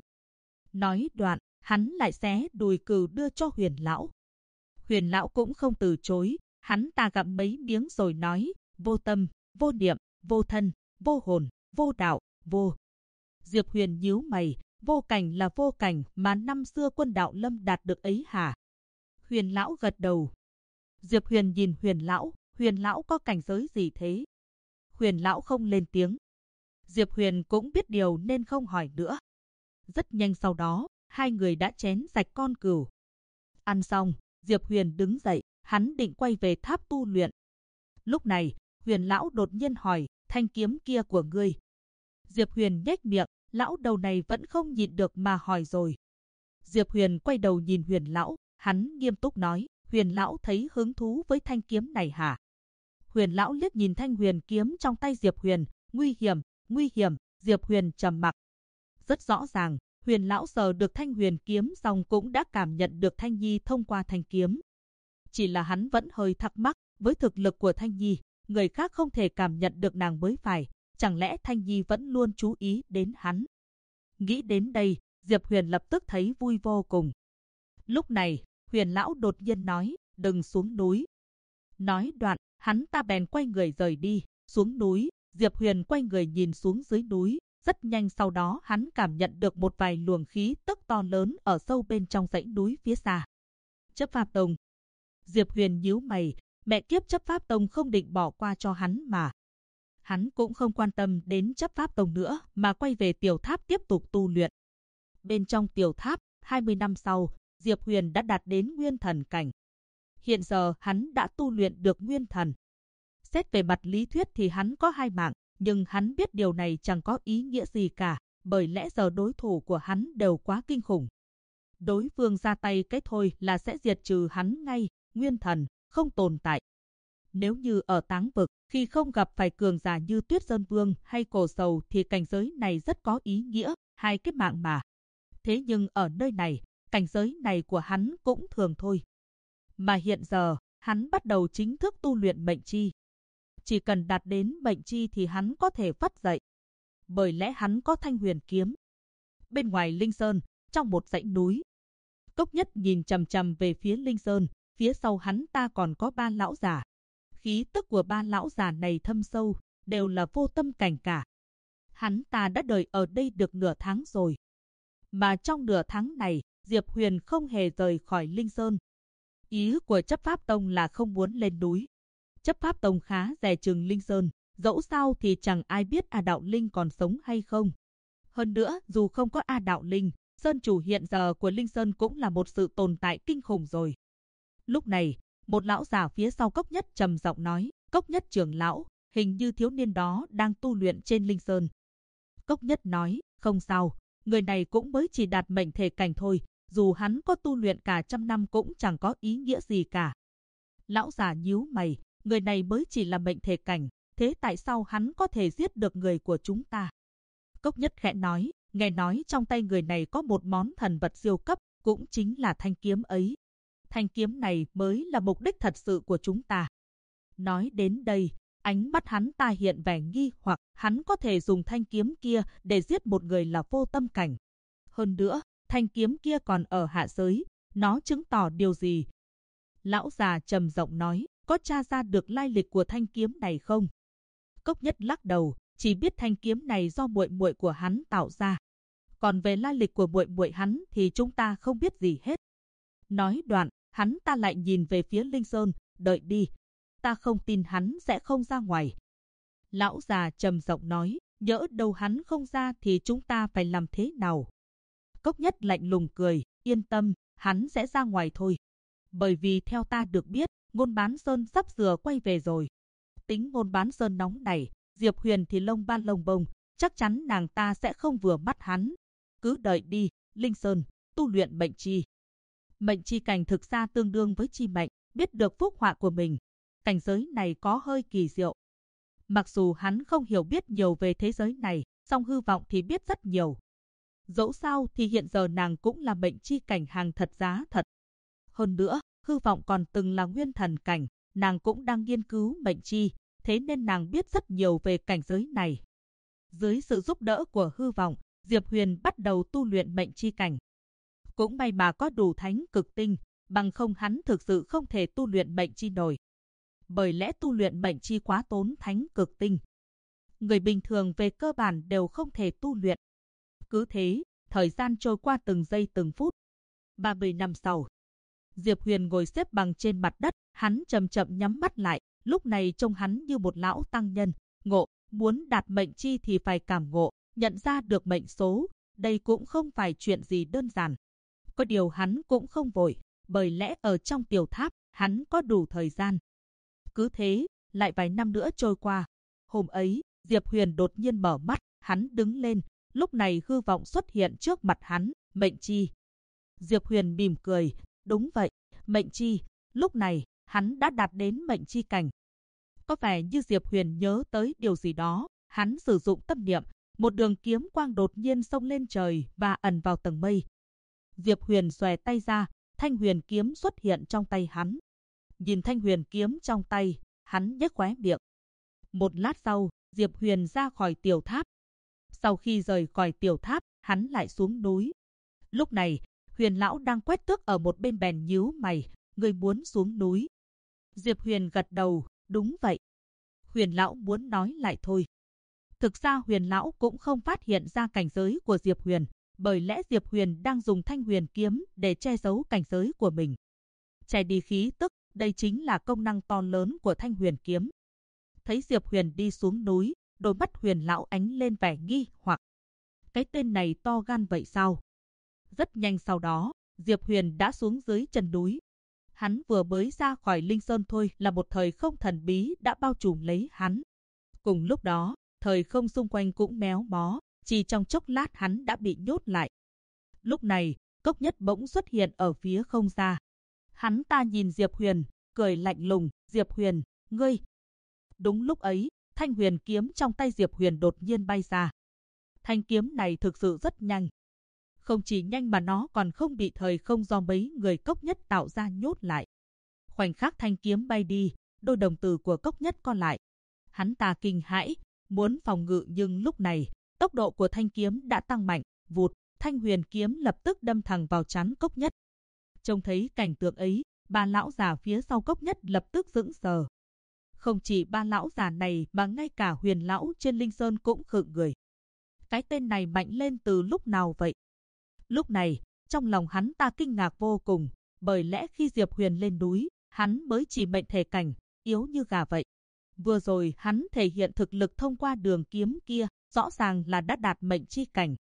Nói đoạn, hắn lại xé đùi cừu đưa cho Huyền lão. Huyền lão cũng không từ chối, hắn ta gặm mấy miếng rồi nói, vô tâm, vô niệm, vô thân, vô hồn, vô đạo, vô. Diệp Huyền nhíu mày, vô cảnh là vô cảnh mà năm xưa Quân Đạo Lâm đạt được ấy hả? Huyền lão gật đầu. Diệp Huyền nhìn Huyền lão có cảnh giới gì thế? Huyền lão không lên tiếng. Diệp Huyền cũng biết điều nên không hỏi nữa. Rất nhanh sau đó, hai người đã chén sạch con cừu. Ăn xong, Diệp Huyền đứng dậy, hắn định quay về tháp tu luyện. Lúc này, Huyền lão đột nhiên hỏi, thanh kiếm kia của ngươi. Diệp Huyền nhếch miệng, lão đầu này vẫn không nhịn được mà hỏi rồi. Diệp Huyền quay đầu nhìn Huyền lão, hắn nghiêm túc nói, Huyền lão thấy hứng thú với thanh kiếm này hả? Huyền lão liếc nhìn thanh huyền kiếm trong tay Diệp Huyền, nguy hiểm, Diệp Huyền trầm mặc. Rất rõ ràng, Huyền lão sờ được thanh huyền kiếm xong cũng đã cảm nhận được Thanh Nhi thông qua thanh kiếm. Chỉ là hắn vẫn hơi thắc mắc, với thực lực của Thanh Nhi, người khác không thể cảm nhận được nàng mới phải, chẳng lẽ Thanh Nhi vẫn luôn chú ý đến hắn? Nghĩ đến đây, Diệp Huyền lập tức thấy vui vô cùng. Lúc này, Huyền lão đột nhiên nói, đừng xuống núi. Nói đoạn, hắn ta bèn quay người rời đi, xuống núi. Diệp Huyền quay người nhìn xuống dưới núi, rất nhanh sau đó hắn cảm nhận được một vài luồng khí tức to lớn ở sâu bên trong dãy núi phía xa. Chấp Pháp Tông. Diệp Huyền nhíu mày, mẹ kiếp Chấp Pháp Tông không định bỏ qua cho hắn mà. Hắn cũng không quan tâm đến Chấp Pháp Tông nữa mà quay về tiểu tháp tiếp tục tu luyện. Bên trong tiểu tháp, 20 năm sau, Diệp Huyền đã đạt đến nguyên thần cảnh. Hiện giờ hắn đã tu luyện được nguyên thần. Xét về mặt lý thuyết thì hắn có 2 mạng, nhưng hắn biết điều này chẳng có ý nghĩa gì cả, bởi lẽ giờ đối thủ của hắn đều quá kinh khủng. Đối phương ra tay cái thôi là sẽ diệt trừ hắn ngay, nguyên thần, không tồn tại. Nếu như ở Táng Vực, khi không gặp phải cường giả như Tuyết Sơn Vương hay Cổ Sầu thì cảnh giới này rất có ý nghĩa, 2 cái mạng mà. Thế nhưng ở nơi này, cảnh giới này của hắn cũng thường thôi. Mà hiện giờ, hắn bắt đầu chính thức tu luyện mệnh chi. Chỉ cần đạt đến mệnh chi thì hắn có thể phát dậy. Bởi lẽ hắn có thanh huyền kiếm. Bên ngoài Linh Sơn, trong một dãy núi, Cốc Nhất nhìn chằm chằm về phía Linh Sơn, phía sau hắn ta còn có 3 lão già. Khí tức của 3 lão già này thâm sâu, đều là vô tâm cảnh cả. Hắn ta đã đợi ở đây được nửa tháng rồi. Mà trong nửa tháng này, Diệp Huyền không hề rời khỏi Linh Sơn. Ý của Chấp Pháp Tông là không muốn lên núi. Chấp Pháp Tông khá dè chừng Linh Sơn, dẫu sao thì chẳng ai biết A Đạo Linh còn sống hay không. Hơn nữa, dù không có A Đạo Linh, Sơn chủ hiện giờ của Linh Sơn cũng là một sự tồn tại kinh khủng rồi. Lúc này, một lão già phía sau Cốc Nhất trầm giọng nói, Cốc Nhất trưởng lão, hình như thiếu niên đó đang tu luyện trên Linh Sơn. Cốc Nhất nói, không sao, người này cũng mới chỉ đạt mệnh thể cảnh thôi, dù hắn có tu luyện cả 100 năm cũng chẳng có ý nghĩa gì cả. Lão già nhíu mày, người này mới chỉ là mệnh thể cảnh, thế tại sao hắn có thể giết được người của chúng ta? Cốc Nhất khẽ nói, nghe nói trong tay người này có một món thần vật siêu cấp, cũng chính là thanh kiếm ấy. Thanh kiếm này mới là mục đích thật sự của chúng ta. Nói đến đây, ánh mắt hắn ta hiện vẻ nghi hoặc, hắn có thể dùng thanh kiếm kia để giết một người là vô tâm cảnh. Hơn nữa, thanh kiếm kia còn ở hạ giới, nó chứng tỏ điều gì? Lão già trầm giọng nói, có tra ra được lai lịch của thanh kiếm này không? Cốc Nhất lắc đầu, chỉ biết thanh kiếm này do muội muội của hắn tạo ra. Còn về lai lịch của muội muội hắn thì chúng ta không biết gì hết. Nói đoạn, hắn ta lại nhìn về phía Linh Sơn, đợi đi. ta không tin hắn sẽ không ra ngoài. Lão già trầm giọng nói, nhỡ đâu hắn không ra thì chúng ta phải làm thế nào? Cốc Nhất lạnh lùng cười, yên tâm, hắn sẽ ra ngoài thôi. Bởi vì theo ta được biết, Ngôn Bán Sơn sắp sửa quay về rồi. Tính Ngôn Bán Sơn nóng này, Diệp Huyền thì lông ban lông bông, chắc chắn nàng ta sẽ không vừa mắt hắn. Cứ đợi đi, Linh Sơn, tu luyện mệnh chi. Mệnh chi cảnh thực ra tương đương với chi mệnh, biết được phúc họa của mình. Cảnh giới này có hơi kỳ diệu. Mặc dù hắn không hiểu biết nhiều về thế giới này, song Hư Vọng thì biết rất nhiều. Dẫu sao thì hiện giờ nàng cũng là mệnh chi cảnh hàng thật giá thật. Hơn nữa, Hư Vọng còn từng là nguyên thần cảnh, nàng cũng đang nghiên cứu mệnh chi, thế nên nàng biết rất nhiều về cảnh giới này. Dưới sự giúp đỡ của Hư Vọng, Diệp Huyền bắt đầu tu luyện mệnh chi cảnh. Cũng may mà có đủ thánh cực tinh, bằng không hắn thực sự không thể tu luyện mệnh chi nổi. Bởi lẽ tu luyện mệnh chi quá tốn thánh cực tinh. Người bình thường về cơ bản đều không thể tu luyện. Cứ thế, thời gian trôi qua từng giây từng phút. 30 năm sau, Diệp Huyền ngồi xếp bằng trên mặt đất, hắn chậm chậm nhắm mắt lại, lúc này trông hắn như một lão tăng nhân, ngộ, muốn đạt mệnh chi thì phải cảm ngộ, nhận ra được mệnh số, đây cũng không phải chuyện gì đơn giản. Có điều hắn cũng không vội, bởi lẽ ở trong tiểu tháp, hắn có đủ thời gian. Cứ thế, lại vài năm nữa trôi qua. Hôm ấy, Diệp Huyền đột nhiên mở mắt, hắn đứng lên, lúc này Hư Vọng xuất hiện trước mặt hắn, mệnh chi. Diệp Huyền mỉm cười, đúng vậy, mệnh chi, lúc này, hắn đã đạt đến mệnh chi cảnh. Có vẻ như Diệp Huyền nhớ tới điều gì đó, hắn sử dụng tâm niệm, một đường kiếm quang đột nhiên xông lên trời và ẩn vào tầng mây. Diệp Huyền xòe tay ra, thanh huyền kiếm xuất hiện trong tay hắn. Nhìn thanh huyền kiếm trong tay, hắn nhếch khóe miệng. Một lát sau, Diệp Huyền ra khỏi tiểu tháp. Sau khi rời khỏi tiểu tháp, hắn lại xuống núi. Lúc này, Huyền lão đang quét tước ở một bên bèn nhíu mày, người muốn xuống núi. Diệp Huyền gật đầu, đúng vậy. Huyền lão muốn nói lại thôi. Thực ra Huyền lão cũng không phát hiện ra cảnh giới của Diệp Huyền, bởi lẽ Diệp Huyền đang dùng thanh huyền kiếm để che giấu cảnh giới của mình. Che đi khí tức, đây chính là công năng to lớn của thanh huyền kiếm. Thấy Diệp Huyền đi xuống núi, đôi mắt Huyền lão ánh lên vẻ nghi hoặc. Cái tên này to gan vậy sao? Rất nhanh sau đó, Diệp Huyền đã xuống dưới chân núi. Hắn vừa mới ra khỏi Linh Sơn thôi là một thời không thần bí đã bao trùm lấy hắn. Cùng lúc đó, thời không xung quanh cũng méo mó, chỉ trong chốc lát hắn đã bị nhốt lại. Lúc này, Cốc Nhất bỗng xuất hiện ở phía không xa. Hắn ta nhìn Diệp Huyền, cười lạnh lùng, Diệp Huyền, ngươi. Đúng lúc ấy, thanh huyền kiếm trong tay Diệp Huyền đột nhiên bay ra. Thanh kiếm này thực sự rất nhanh. Không chỉ nhanh mà nó còn không bị thời không do mấy người Cốc Nhất tạo ra nhốt lại. Khoảnh khắc thanh kiếm bay đi, đôi đồng tử của Cốc Nhất co lại. Hắn ta kinh hãi, muốn phòng ngự nhưng lúc này, tốc độ của thanh kiếm đã tăng mạnh, vụt, thanh huyền kiếm lập tức đâm thẳng vào trán Cốc Nhất. Trông thấy cảnh tượng ấy, ba lão già phía sau Cốc Nhất lập tức sững sờ. Không chỉ ba lão già này mà ngay cả Huyền lão trên Linh Sơn cũng khựng người. Cái tên này mạnh lên từ lúc nào vậy? Lúc này, trong lòng hắn ta kinh ngạc vô cùng, bởi lẽ khi Diệp Huyền lên núi, hắn mới chỉ mệnh thể cảnh, yếu như gà vậy. Vừa rồi hắn thể hiện thực lực thông qua đường kiếm kia, rõ ràng là đã đạt mệnh chi cảnh.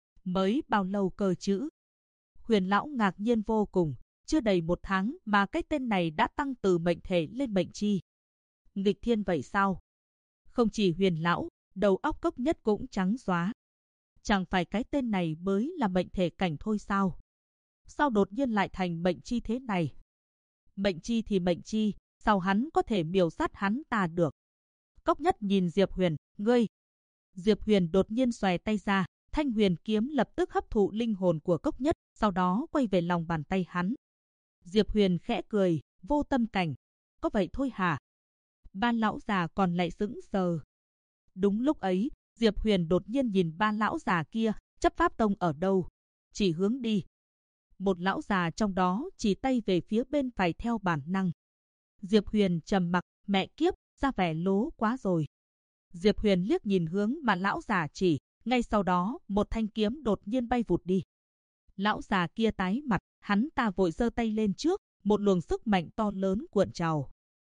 Mới bao lâu cơ chứ? Huyền lão ngạc nhiên vô cùng, chưa đầy 1 tháng mà cái tên này đã tăng từ mệnh thể lên mệnh chi. Nghịch thiên vậy sao? Không chỉ Huyền lão, đầu óc Cốc Nhất cũng trắng xóa. Chẳng phải cái tên này mới là mệnh thể cảnh thôi sao? Sao đột nhiên lại thành mệnh chi thế này? Mệnh chi thì mệnh chi, sao hắn có thể miểu sát hắn ta được? Cốc Nhất nhìn Diệp Huyền, ngươi. Diệp Huyền đột nhiên xòe tay ra, thanh huyền kiếm lập tức hấp thụ linh hồn của Cốc Nhất, sau đó quay về lòng bàn tay hắn. Diệp Huyền khẽ cười, vô tâm cảnh. Có vậy thôi hả? Ba lão già còn lại sững sờ. Đúng lúc ấy, Diệp Huyền đột nhiên nhìn ba lão già kia, chấp pháp tông ở đâu? Chỉ hướng đi. Một lão già trong đó chỉ tay về phía bên phải theo bản năng. Diệp Huyền trầm mặc, mẹ kiếp, ra vẻ lố quá rồi. Diệp Huyền liếc nhìn hướng mà lão già chỉ, ngay sau đó một thanh kiếm đột nhiên bay vụt đi. Lão già kia tái mặt, hắn ta vội giơ tay lên trước, một luồng sức mạnh to lớn cuộn trào.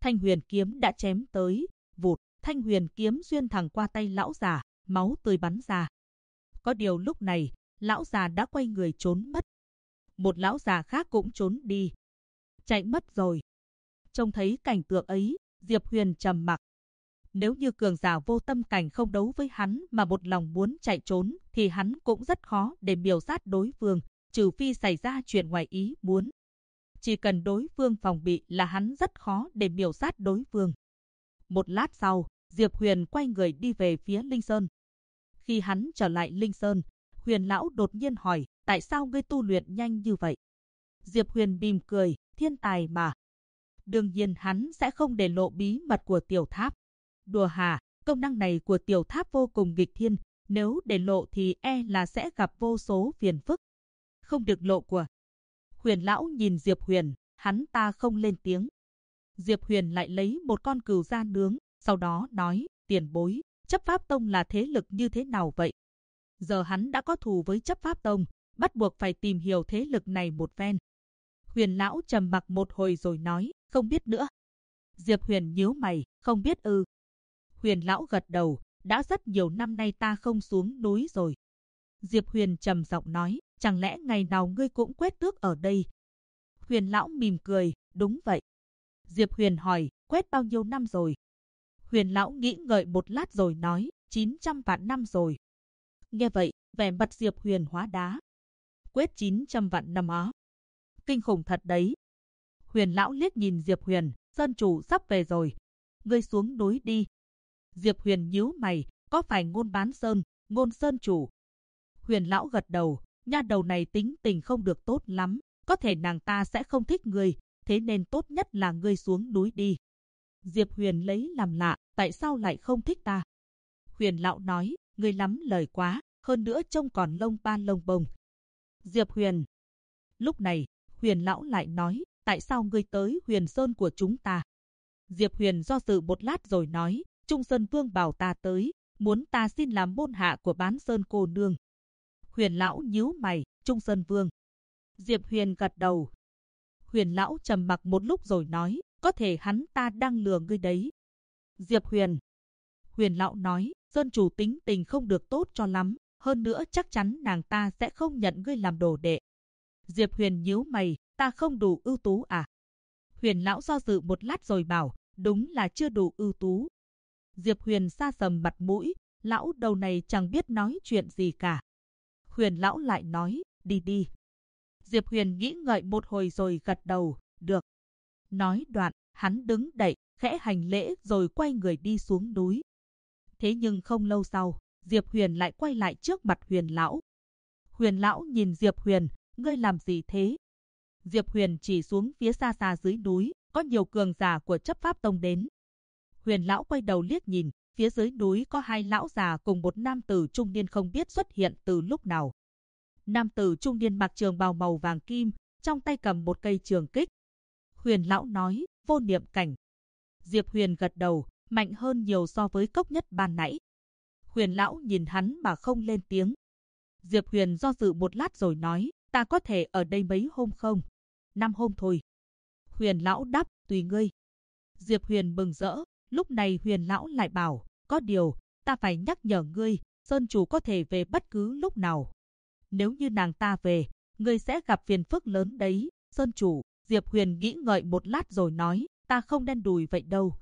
Thanh huyền kiếm đã chém tới, vụt, thanh huyền kiếm xuyên thẳng qua tay lão già, máu tươi bắn ra. Có điều lúc này, lão già đã quay người trốn mất. Một lão già khác cũng trốn đi. Chạy mất rồi. Trông thấy cảnh tượng ấy, Diệp Huyền trầm mặc. Nếu như cường giả vô tâm cảnh không đấu với hắn mà một lòng muốn chạy trốn, thì hắn cũng rất khó để miểu sát đối phương, trừ phi xảy ra chuyện ngoài ý muốn. Chỉ cần đối phương phòng bị là hắn rất khó để miểu sát đối phương. Một lát sau, Diệp Huyền quay người đi về phía Linh Sơn. Khi hắn trở lại Linh Sơn, Huyền lão đột nhiên hỏi, tại sao ngươi tu luyện nhanh như vậy? Diệp Huyền mỉm cười, thiên tài mà. Đương nhiên hắn sẽ không để lộ bí mật của tiểu tháp. Đùa hà, công năng này của tiểu tháp vô cùng nghịch thiên, nếu để lộ thì e là sẽ gặp vô số phiền phức. Không được lộ của. Huyền lão nhìn Diệp Huyền, hắn ta không lên tiếng. Diệp Huyền lại lấy một con cừu ra nướng, sau đó nói, tiền bối, chấp pháp tông là thế lực như thế nào vậy? Giờ hắn đã có thù với chấp pháp tông, bắt buộc phải tìm hiểu thế lực này một phen. Huyền lão trầm mặc một hồi rồi nói, không biết nữa. Diệp Huyền nhíu mày, không biết ư? Huyền lão gật đầu, đã rất nhiều năm nay ta không xuống núi rồi. Diệp Huyền trầm giọng nói, chẳng lẽ ngày nào ngươi cũng quét tước ở đây? Huyền lão mỉm cười, đúng vậy. Diệp Huyền hỏi, quét bao nhiêu năm rồi? Huyền lão nghĩ ngợi một lát rồi nói, 900 vạn năm rồi. Nghe vậy, vẻ mặt Diệp Huyền hóa đá. Quét 900 vạn năm á? Kinh khủng thật đấy. Huyền lão liếc nhìn Diệp Huyền, sơn chủ sắp về rồi. Ngươi xuống núi đi. Diệp Huyền nhíu mày, có phải Ngôn Bán Sơn, Ngôn sơn chủ? Huyền lão gật đầu, nha đầu này tính tình không được tốt lắm, có thể nàng ta sẽ không thích ngươi, thế nên tốt nhất là ngươi xuống núi đi. Diệp Huyền lấy làm lạ, tại sao lại không thích ta? Huyền lão nói, ngươi lắm lời quá, hơn nữa trông còn lông ba lông bông. Diệp Huyền. Lúc này, Huyền lão lại nói, tại sao ngươi tới Huyền Sơn của chúng ta? Diệp Huyền do dự một lát rồi nói, Trung Sơn Vương bảo ta tới, muốn ta xin làm môn hạ của Bán Sơn cô nương. Huyền lão nhíu mày, Trung Sơn Vương. Diệp Huyền gật đầu. Huyền lão trầm mặc một lúc rồi nói, có thể hắn ta đang lừa ngươi đấy. Diệp Huyền. Huyền lão nói, Sơn chủ tính tình không được tốt cho lắm, hơn nữa chắc chắn nàng ta sẽ không nhận ngươi làm đồ đệ. Diệp Huyền nhíu mày, ta không đủ ưu tú à? Huyền lão do dự một lát rồi bảo, đúng là chưa đủ ưu tú. Diệp Huyền sa sầm mặt mũi, lão đầu này chẳng biết nói chuyện gì cả. Huyền lão lại nói, đi đi. Diệp Huyền nghĩ ngợi một hồi rồi gật đầu, được. Nói đoạn, hắn đứng dậy, khẽ hành lễ rồi quay người đi xuống núi. Thế nhưng không lâu sau, Diệp Huyền lại quay lại trước mặt Huyền lão. Huyền lão nhìn Diệp Huyền, ngươi làm gì thế? Diệp Huyền chỉ xuống phía xa xa dưới núi, có nhiều cường giả của chấp pháp tông đến. Huyền lão quay đầu liếc nhìn, phía dưới núi có hai lão già cùng một nam tử trung niên không biết xuất hiện từ lúc nào. Nam tử trung niên mặc trường bào màu vàng kim, trong tay cầm một cây trường kích. Huyền lão nói, vô niệm cảnh. Diệp Huyền gật đầu, mạnh hơn nhiều so với cốc nhất ban nãy. Huyền lão nhìn hắn mà không lên tiếng. Diệp Huyền do dự một lát rồi nói, ta có thể ở đây mấy hôm không? 5 hôm thôi. Huyền lão đáp, tùy ngươi. Diệp Huyền mừng rỡ, lúc này Huyền lão lại bảo, có điều, ta phải nhắc nhở ngươi, Sơn chủ có thể về bất cứ lúc nào. Nếu như nàng ta về, ngươi sẽ gặp phiền phức lớn đấy, Sơn chủ. Diệp Huyền nghĩ ngợi một lát rồi nói, ta không đen đùi vậy đâu.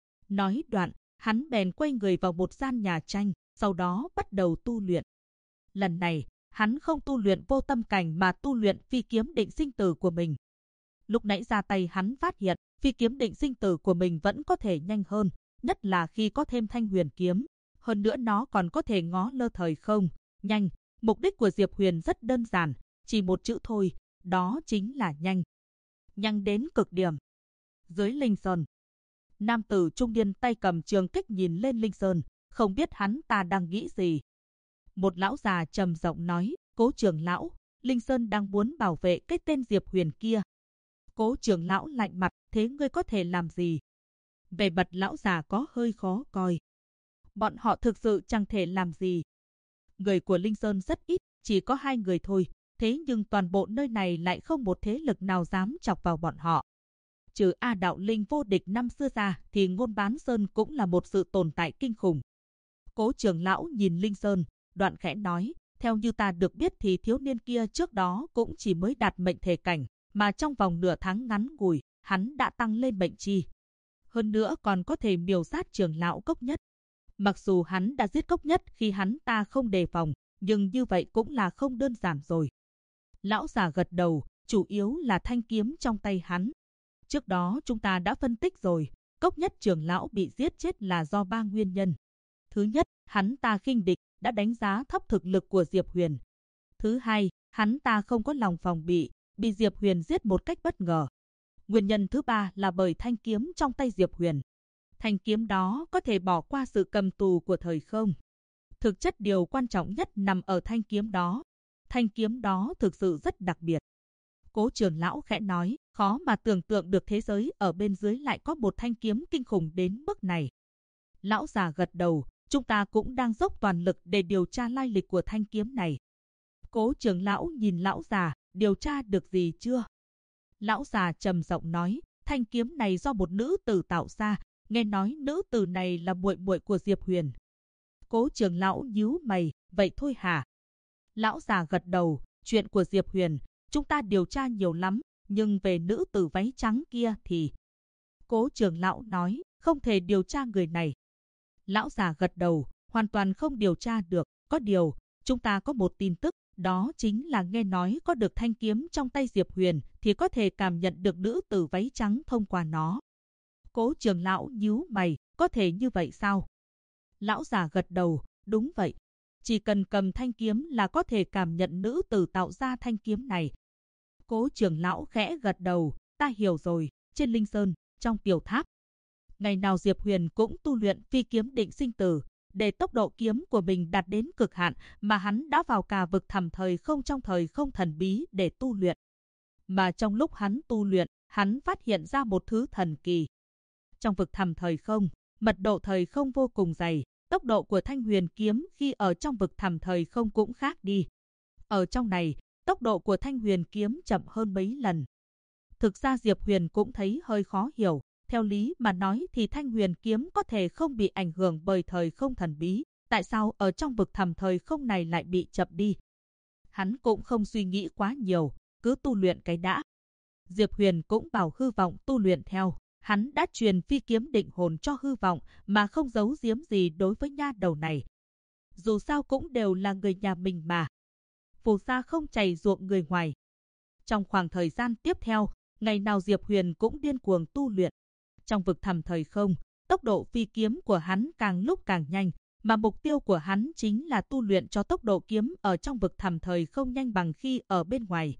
Nói đoạn, hắn bèn quay người vào một gian nhà tranh, sau đó bắt đầu tu luyện. Lần này, hắn không tu luyện vô tâm cảnh mà tu luyện phi kiếm định sinh tử của mình. Lúc nãy ra tay hắn phát hiện, phi kiếm định sinh tử của mình vẫn có thể nhanh hơn, nhất là khi có thêm thanh huyền kiếm. Hơn nữa nó còn có thể ngó lơ thời không, nhanh. Mục đích của Diệp Huyền rất đơn giản, chỉ một chữ thôi, đó chính là nhanh. Nhanh đến cực điểm. Dưới Linh Sơn, nam tử trung niên tay cầm trường kích nhìn lên Linh Sơn, không biết hắn ta đang nghĩ gì. Một lão già trầm giọng nói, Cố trưởng lão, Linh Sơn đang muốn bảo vệ cái tên Diệp Huyền kia. Cố trưởng lão lạnh mặt, thế ngươi có thể làm gì? Vẻ mặt lão già có hơi khó coi. Bọn họ thực sự chẳng thể làm gì. Người của Linh Sơn rất ít, chỉ có 2 người thôi, thế nhưng toàn bộ nơi này lại không một thế lực nào dám chọc vào bọn họ. Trừ A Đạo Linh vô địch năm xưa ra thì Ngôn Bán Sơn cũng là một sự tồn tại kinh khủng. Cố trưởng lão nhìn Linh Sơn, đoạn khẽ nói, theo như ta được biết thì thiếu niên kia trước đó cũng chỉ mới đạt mệnh thể cảnh, mà trong vòng nửa tháng ngắn ngủi, hắn đã tăng lên mệnh chi. Hơn nữa còn có thể miểu sát trưởng lão Cốc Nhất. Mặc dù hắn đã giết Cốc Nhất khi hắn ta không đề phòng, nhưng như vậy cũng là không đơn giản rồi. Lão già gật đầu, chủ yếu là thanh kiếm trong tay hắn. Trước đó chúng ta đã phân tích rồi, Cốc Nhất trưởng lão bị giết chết là do 3 nguyên nhân. Thứ nhất, hắn ta khinh địch, đã đánh giá thấp thực lực của Diệp Huyền. Thứ hai, hắn ta không có lòng phòng bị Diệp Huyền giết một cách bất ngờ. Nguyên nhân thứ ba là bởi thanh kiếm trong tay Diệp Huyền. Thanh kiếm đó có thể bỏ qua sự cầm tù của thời không. Thực chất điều quan trọng nhất nằm ở thanh kiếm đó. Thanh kiếm đó thực sự rất đặc biệt. Cố trưởng lão khẽ nói, khó mà tưởng tượng được thế giới ở bên dưới lại có một thanh kiếm kinh khủng đến mức này. Lão già gật đầu, chúng ta cũng đang dốc toàn lực để điều tra lai lịch của thanh kiếm này. Cố trưởng lão nhìn lão già, điều tra được gì chưa? Lão già trầm giọng nói, thanh kiếm này do một nữ tử tạo ra, nghe nói nữ tử này là muội muội của Diệp Huyền. Cố trưởng lão nhíu mày, vậy thôi hả? Lão già gật đầu, chuyện của Diệp Huyền, chúng ta điều tra nhiều lắm, nhưng về nữ tử váy trắng kia thì... Cố trưởng lão nói, không thể điều tra người này. Lão già gật đầu, hoàn toàn không điều tra được, có điều, chúng ta có một tin tức, đó chính là nghe nói có được thanh kiếm trong tay Diệp Huyền thì có thể cảm nhận được nữ tử váy trắng thông qua nó. Cố trưởng lão nhíu mày, có thể như vậy sao? Lão già gật đầu, đúng vậy. Chỉ cần cầm thanh kiếm là có thể cảm nhận nữ tử tạo ra thanh kiếm này. Cố trưởng lão khẽ gật đầu, ta hiểu rồi, trên Linh Sơn, trong tiểu tháp. Ngày nào Diệp Huyền cũng tu luyện phi kiếm định sinh tử, để tốc độ kiếm của mình đạt đến cực hạn mà hắn đã vào cả vực thẳm thời không trong thời không thần bí để tu luyện. Mà trong lúc hắn tu luyện, hắn phát hiện ra một thứ thần kỳ. Trong vực thẳm thời không, mật độ thời không vô cùng dày, tốc độ của thanh huyền kiếm khi ở trong vực thẳm thời không cũng khác đi. Ở trong này, tốc độ của thanh huyền kiếm chậm hơn mấy lần. Thực ra Diệp Huyền cũng thấy hơi khó hiểu. Theo lý mà nói thì thanh huyền kiếm có thể không bị ảnh hưởng bởi thời không thần bí. Tại sao ở trong vực thẳm thời không này lại bị chậm đi? Hắn cũng không suy nghĩ quá nhiều, cứ tu luyện cái đã. Diệp Huyền cũng bảo Hư Vọng tu luyện theo. Hắn đã truyền phi kiếm định hồn cho Hư Vọng mà không giấu giếm gì đối với nha đầu này. Dù sao cũng đều là người nhà mình mà. Phù sa không chảy ruộng người ngoài. Trong khoảng thời gian tiếp theo, ngày nào Diệp Huyền cũng điên cuồng tu luyện. Trong vực thẳm thời không, tốc độ phi kiếm của hắn càng lúc càng nhanh, mà mục tiêu của hắn chính là tu luyện cho tốc độ kiếm ở trong vực thẳm thời không nhanh bằng khi ở bên ngoài.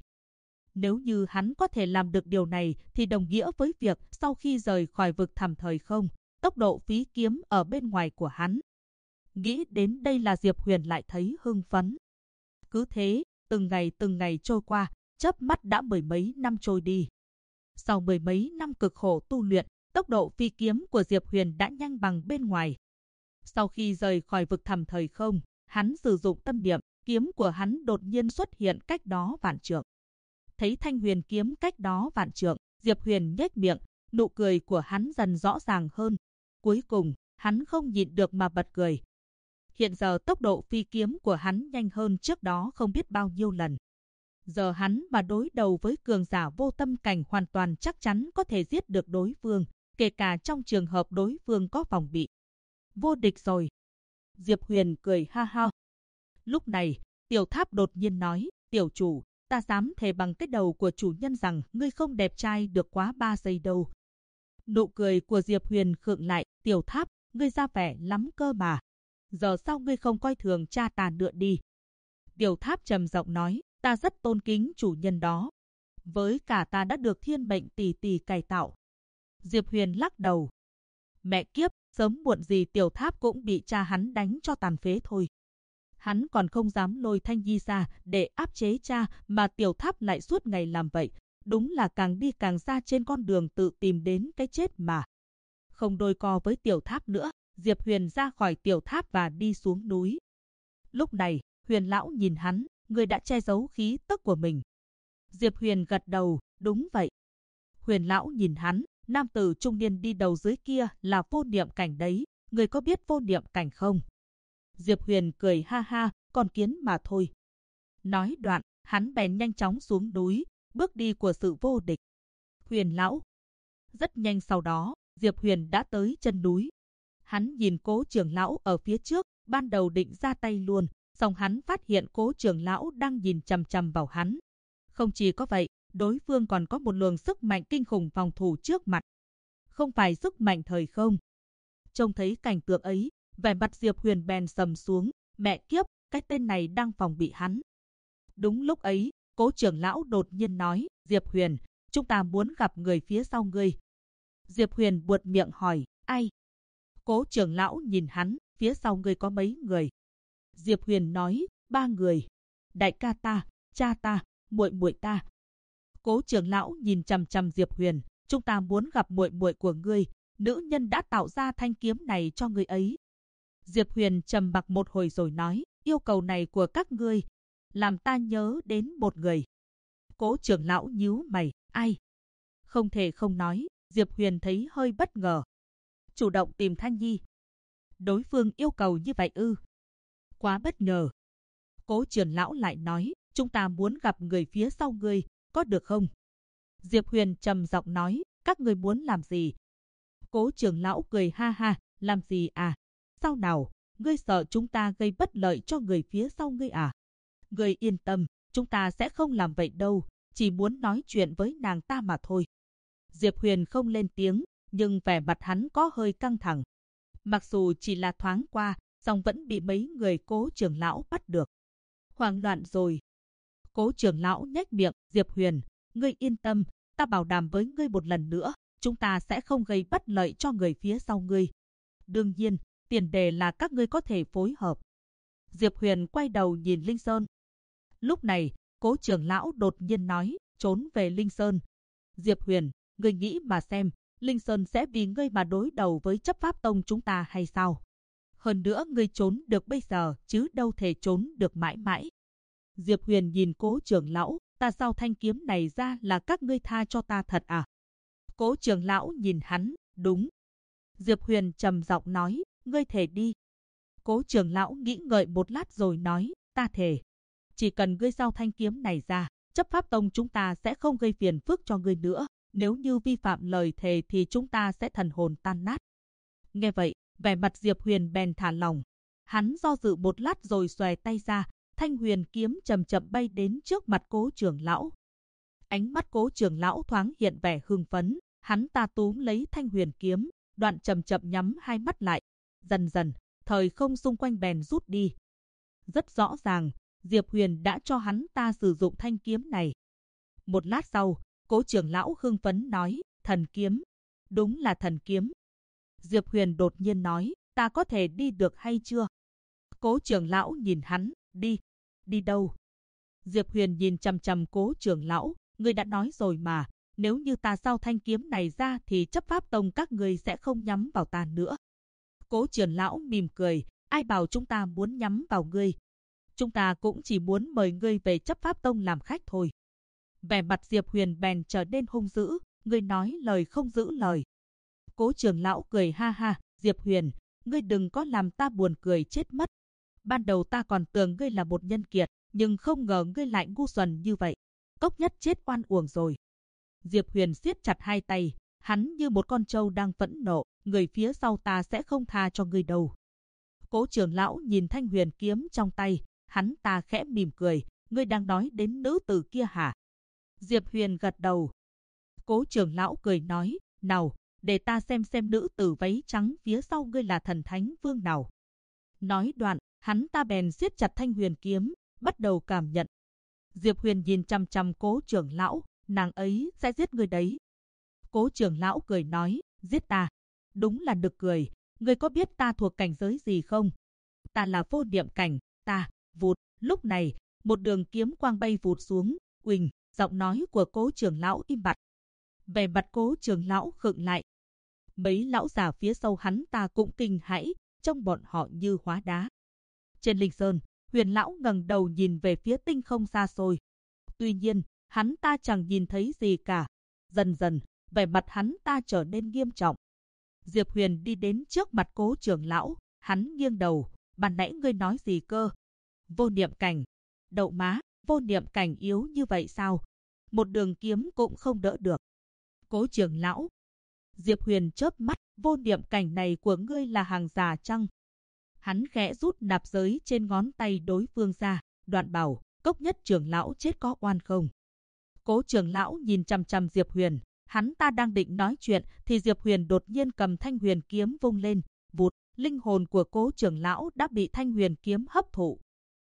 Nếu như hắn có thể làm được điều này thì đồng nghĩa với việc sau khi rời khỏi vực thẳm thời không, tốc độ phi kiếm ở bên ngoài của hắn. Nghĩ đến đây là Diệp Huyền lại thấy hưng phấn. Cứ thế, từng ngày trôi qua, chớp mắt đã mười mấy năm trôi đi. Sau mười mấy năm cực khổ tu luyện, tốc độ phi kiếm của Diệp Huyền đã nhanh bằng bên ngoài. Sau khi rời khỏi vực thẳm thời không, hắn sử dụng tâm niệm, kiếm của hắn đột nhiên xuất hiện cách đó vạn trượng. Thấy thanh huyền kiếm cách đó vạn trượng, Diệp Huyền nhếch miệng, nụ cười của hắn dần rõ ràng hơn. Cuối cùng, hắn không nhịn được mà bật cười. Hiện giờ tốc độ phi kiếm của hắn nhanh hơn trước đó không biết bao nhiêu lần. Giờ hắn mà đối đầu với cường giả vô tâm cảnh hoàn toàn chắc chắn có thể giết được đối phương, kể cả trong trường hợp đối phương có phòng bị. Vô địch rồi. Diệp Huyền cười ha ha. Lúc này, Tiểu Tháp đột nhiên nói, tiểu chủ, ta dám thề bằng cái đầu của chủ nhân rằng ngươi không đẹp trai được quá 3 giây đâu. Nụ cười của Diệp Huyền khựng lại, Tiểu Tháp, ngươi ra vẻ lắm cơ mà. Giờ sao ngươi không coi thường cha ta nữa đi? Tiểu Tháp trầm giọng nói, ta rất tôn kính chủ nhân đó. Với cả ta đã được thiên mệnh tỷ tỷ cải tạo. Diệp Huyền lắc đầu. Mẹ kiếp, sớm muộn gì Tiểu Tháp cũng bị cha hắn đánh cho tàn phế thôi. Hắn còn không dám lôi Thanh Nhi ra để áp chế cha mà Tiểu Tháp lại suốt ngày làm vậy. Đúng là càng đi càng ra trên con đường tự tìm đến cái chết mà. Không đôi co với Tiểu Tháp nữa, Diệp Huyền ra khỏi Tiểu Tháp và đi xuống núi. Lúc này, Huyền lão nhìn hắn, người đã che giấu khí tức của mình. Diệp Huyền gật đầu, đúng vậy. Huyền lão nhìn hắn, nam tử trung niên đi đầu dưới kia là vô niệm cảnh đấy, người có biết vô niệm cảnh không? Diệp Huyền cười ha ha, con kiến mà thôi. Nói đoạn, hắn bèn nhanh chóng xuống núi, bước đi của sự vô địch. Huyền lão. Rất nhanh sau đó, Diệp Huyền đã tới chân núi. Hắn nhìn Cố trưởng lão ở phía trước, ban đầu định ra tay luôn, song hắn phát hiện Cố trưởng lão đang nhìn chằm chằm vào hắn. Không chỉ có vậy, đối phương còn có một luồng sức mạnh kinh khủng phòng thủ trước mặt. Không phải sức mạnh thời không. Trông thấy cảnh tượng ấy, vẻ mặt Diệp Huyền bèn sầm xuống, mẹ kiếp, cái tên này đang phòng bị hắn. Đúng lúc ấy, Cố trưởng lão đột nhiên nói, Diệp Huyền, chúng ta muốn gặp người phía sau ngươi. Diệp Huyền buột miệng hỏi, ai? Cố trưởng lão nhìn hắn, phía sau ngươi có mấy người? Diệp Huyền nói, 3 người. Đại ca ta, cha ta, muội muội ta. Cố trưởng lão nhìn chằm chằm Diệp Huyền, chúng ta muốn gặp muội muội của ngươi, nữ nhân đã tạo ra thanh kiếm này cho ngươi ấy. Diệp Huyền trầm mặc một hồi rồi nói, yêu cầu này của các ngươi, làm ta nhớ đến một người. Cố trưởng lão nhíu mày, ai? Không thể không nói, Diệp Huyền thấy hơi bất ngờ. Chủ động tìm Thanh Nhi. Đối phương yêu cầu như vậy ư? Quá bất ngờ. Cố trưởng lão lại nói, chúng ta muốn gặp người phía sau ngươi, có được không? Diệp Huyền trầm giọng nói, các ngươi muốn làm gì? Cố trưởng lão cười ha ha, làm gì à? Sao nào, ngươi sợ chúng ta gây bất lợi cho người phía sau ngươi à? Ngươi yên tâm, chúng ta sẽ không làm vậy đâu, chỉ muốn nói chuyện với nàng ta mà thôi. Diệp Huyền không lên tiếng, nhưng vẻ mặt hắn có hơi căng thẳng. Mặc dù chỉ là thoáng qua, song vẫn bị mấy người Cố trưởng lão bắt được. Hoảng loạn rồi. Cố trưởng lão nhếch miệng, Diệp Huyền, ngươi yên tâm, ta bảo đảm với ngươi một lần nữa, chúng ta sẽ không gây bất lợi cho người phía sau ngươi. Đương nhiên, tiền đề là các ngươi có thể phối hợp. Diệp Huyền quay đầu nhìn Linh Sơn. Lúc này, Cố trưởng lão đột nhiên nói, trốn về Linh Sơn. Diệp Huyền, ngươi nghĩ mà xem, Linh Sơn sẽ vì ngươi mà đối đầu với chấp pháp tông chúng ta hay sao? Hơn nữa ngươi trốn được bây giờ, chứ đâu thể trốn được mãi mãi. Diệp Huyền nhìn Cố trưởng lão, ta giao thanh kiếm này ra là các ngươi tha cho ta thật à? Cố trưởng lão nhìn hắn, đúng. Diệp Huyền trầm giọng nói, ngươi thề đi. Cố trưởng lão nghĩ ngợi một lát rồi nói, ta thề. Chỉ cần ngươi giao thanh kiếm này ra, chấp pháp tông chúng ta sẽ không gây phiền phức cho ngươi nữa. Nếu như vi phạm lời thề thì chúng ta sẽ thần hồn tan nát. Nghe vậy, vẻ mặt Diệp Huyền bèn thả lòng. Hắn do dự một lát rồi xòe tay ra, thanh huyền kiếm chậm chậm bay đến trước mặt Cố trưởng lão. Ánh mắt Cố trưởng lão thoáng hiện vẻ hưng phấn, hắn ta túm lấy thanh huyền kiếm, đoạn chậm chậm nhắm hai mắt lại. Dần dần, thời không xung quanh bèn rút đi. Rất rõ ràng, Diệp Huyền đã cho hắn ta sử dụng thanh kiếm này. Một lát sau, Cố trưởng lão hưng phấn nói, thần kiếm. Đúng là thần kiếm. Diệp Huyền đột nhiên nói, ta có thể đi được hay chưa? Cố trưởng lão nhìn hắn, đi. Đi đâu? Diệp Huyền nhìn chằm chằm Cố trưởng lão, ngươi đã nói rồi mà, nếu như ta giao thanh kiếm này ra thì chấp pháp tông các ngươi sẽ không nhắm vào ta nữa. Cố trưởng lão mỉm cười, ai bảo chúng ta muốn nhắm vào ngươi? Chúng ta cũng chỉ muốn mời ngươi về chấp pháp tông làm khách thôi. Vẻ mặt Diệp Huyền bèn trở nên hung dữ, ngươi nói lời không giữ lời. Cố trưởng lão cười ha ha, Diệp Huyền, ngươi đừng có làm ta buồn cười chết mất. Ban đầu ta còn tưởng ngươi là một nhân kiệt, nhưng không ngờ ngươi lại ngu xuẩn như vậy. Cốc nhất chết oan uổng rồi. Diệp Huyền siết chặt hai tay, hắn như một con trâu đang phẫn nộ, người phía sau ta sẽ không tha cho ngươi đâu. Cố trưởng lão nhìn thanh huyền kiếm trong tay, hắn ta khẽ mỉm cười, ngươi đang nói đến nữ tử kia hả? Diệp Huyền gật đầu. Cố trưởng lão cười nói, nào, để ta xem nữ tử váy trắng phía sau ngươi là thần thánh vương nào. Nói đoạn, hắn ta bèn siết chặt thanh huyền kiếm, bắt đầu cảm nhận. Diệp Huyền nhìn chằm chằm Cố trưởng lão, nàng ấy sẽ giết ngươi đấy. Cố trưởng lão cười nói, giết ta? Đúng là nực cười, ngươi có biết ta thuộc cảnh giới gì không? Ta là vô niệm cảnh, ta, vụt, lúc này, một đường kiếm quang bay vụt xuống, uỳnh, giọng nói của Cố trưởng lão im bặt. Vẻ mặt Cố trưởng lão khựng lại. Mấy lão già phía sau hắn ta cũng kinh hãi, trông bọn họ như hóa đá. Trên linh sơn, Huyền lão ngẩng đầu nhìn về phía tinh không xa xôi. Tuy nhiên, hắn ta chẳng nhìn thấy gì cả. Dần dần, vẻ mặt hắn ta trở nên nghiêm trọng. Diệp Huyền đi đến trước mặt Cố trưởng lão, hắn nghiêng đầu, ban nãy ngươi nói gì cơ? Vô niệm cảnh. Đậu má, vô niệm cảnh yếu như vậy sao? Một đường kiếm cũng không đỡ được. Cố trưởng lão. Diệp Huyền chớp mắt, vô niệm cảnh này của ngươi là hàng giả chăng? Hắn khẽ rút nạp giới trên ngón tay đối phương ra, đoạn bảo, Cốc Nhất trưởng lão chết có oan không? Cố trưởng lão nhìn chằm chằm Diệp Huyền, hắn ta đang định nói chuyện thì Diệp Huyền đột nhiên cầm thanh huyền kiếm vung lên, vụt, linh hồn của Cố trưởng lão đã bị thanh huyền kiếm hấp thụ.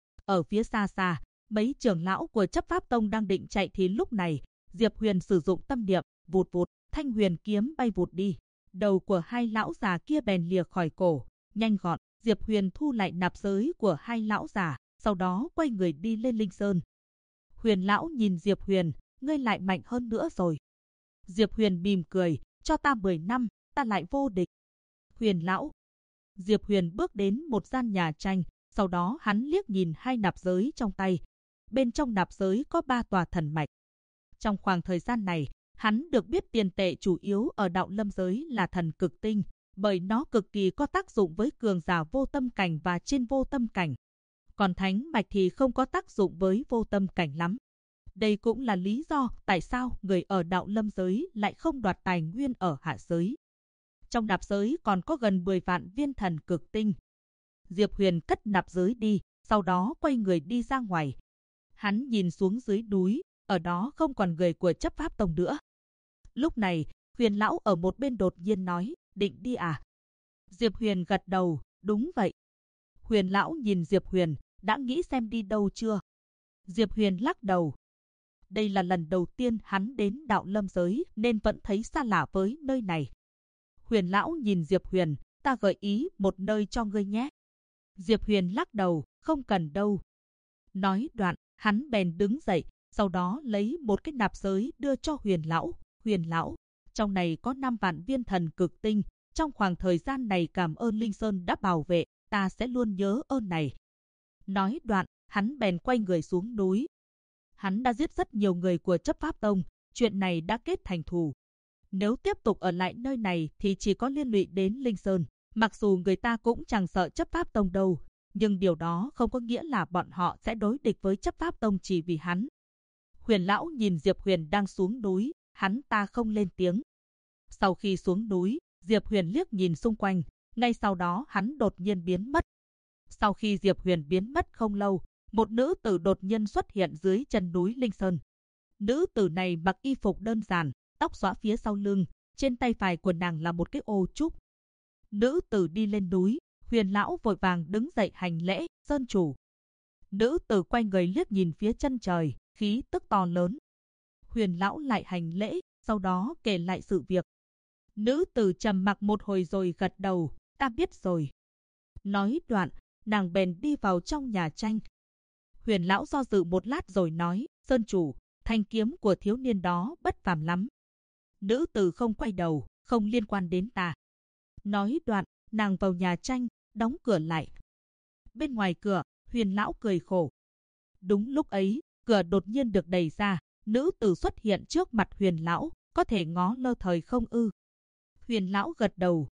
Ở phía xa xa, mấy trưởng lão của chấp pháp tông đang định chạy thì lúc này, Diệp Huyền sử dụng tâm niệm, vụt vụt, thanh huyền kiếm bay vụt đi. Đầu của hai lão già kia bèn lìa khỏi cổ, nhanh gọn, Diệp Huyền thu lại nạp giới của hai lão già, sau đó quay người đi lên Linh Sơn. Huyền lão nhìn Diệp Huyền, ngươi lại mạnh hơn nữa rồi. Diệp Huyền mỉm cười, cho ta 10 năm, ta lại vô địch. Huyền lão. Diệp Huyền bước đến một gian nhà tranh, sau đó hắn liếc nhìn hai nạp giới trong tay. Bên trong nạp giới có 3 tòa thần mạch. Trong khoảng thời gian này, hắn được biết tiền tệ chủ yếu ở đạo lâm giới là thần cực tinh, bởi nó cực kỳ có tác dụng với cường giả vô tâm cảnh và trên vô tâm cảnh. Còn thánh mạch thì không có tác dụng với vô tâm cảnh lắm. Đây cũng là lý do tại sao người ở đạo lâm giới lại không đoạt tài nguyên ở hạ giới. Trong nạp giới còn có gần 10 vạn viên thần cực tinh. Diệp Huyền cất nạp giới đi, sau đó quay người đi ra ngoài. Hắn nhìn xuống dưới núi, ở đó không còn người của chấp pháp tông nữa. Lúc này, Huyền lão ở một bên đột nhiên nói, định đi à? Diệp Huyền gật đầu, đúng vậy. Huyền lão nhìn Diệp Huyền, đã nghĩ xem đi đâu chưa? Diệp Huyền lắc đầu. Đây là lần đầu tiên hắn đến đạo lâm giới nên vẫn thấy xa lạ với nơi này. Huyền lão nhìn Diệp Huyền, ta gợi ý một nơi cho ngươi nhé. Diệp Huyền lắc đầu, không cần đâu. Nói đoạn, hắn bèn đứng dậy, sau đó lấy một cái nạp giới đưa cho Huyền lão. Huyền lão, trong này có 5 vạn viên thần cực tinh. Trong khoảng thời gian này cảm ơn Linh Sơn đã bảo vệ, ta sẽ luôn nhớ ơn này. Nói đoạn, hắn bèn quay người xuống núi. Hắn đã giết rất nhiều người của chấp pháp tông, chuyện này đã kết thành thù. Nếu tiếp tục ở lại nơi này thì chỉ có liên lụy đến Linh Sơn. Mặc dù người ta cũng chẳng sợ chấp pháp tông đâu, nhưng điều đó không có nghĩa là bọn họ sẽ đối địch với chấp pháp tông chỉ vì hắn. Huyền lão nhìn Diệp Huyền đang xuống núi, hắn ta không lên tiếng. Sau khi xuống núi, Diệp Huyền liếc nhìn xung quanh, ngay sau đó hắn đột nhiên biến mất. Sau khi Diệp Huyền biến mất không lâu, một nữ tử đột nhiên xuất hiện dưới chân núi Linh Sơn. Nữ tử này mặc y phục đơn giản, tóc xõa phía sau lưng, trên tay phải của nàng là một cái ô trúc. Nữ tử đi lên núi, Huyền lão vội vàng đứng dậy hành lễ, sơn chủ. Nữ tử quay người liếc nhìn phía chân trời, khí tức to lớn. Huyền lão lại hành lễ, sau đó kể lại sự việc. Nữ tử trầm mặc một hồi rồi gật đầu, ta biết rồi. Nói đoạn, nàng bèn đi vào trong nhà tranh. Huyền lão do dự một lát rồi nói, sơn chủ, thanh kiếm của thiếu niên đó bất phàm lắm. Nữ tử không quay đầu, không liên quan đến ta. Nói đoạn, nàng vào nhà tranh, đóng cửa lại. Bên ngoài cửa, Huyền lão cười khổ. Đúng lúc ấy, cửa đột nhiên được đẩy ra, nữ tử xuất hiện trước mặt Huyền lão, có thể ngó lơ thời không ư? Huyền lão gật đầu.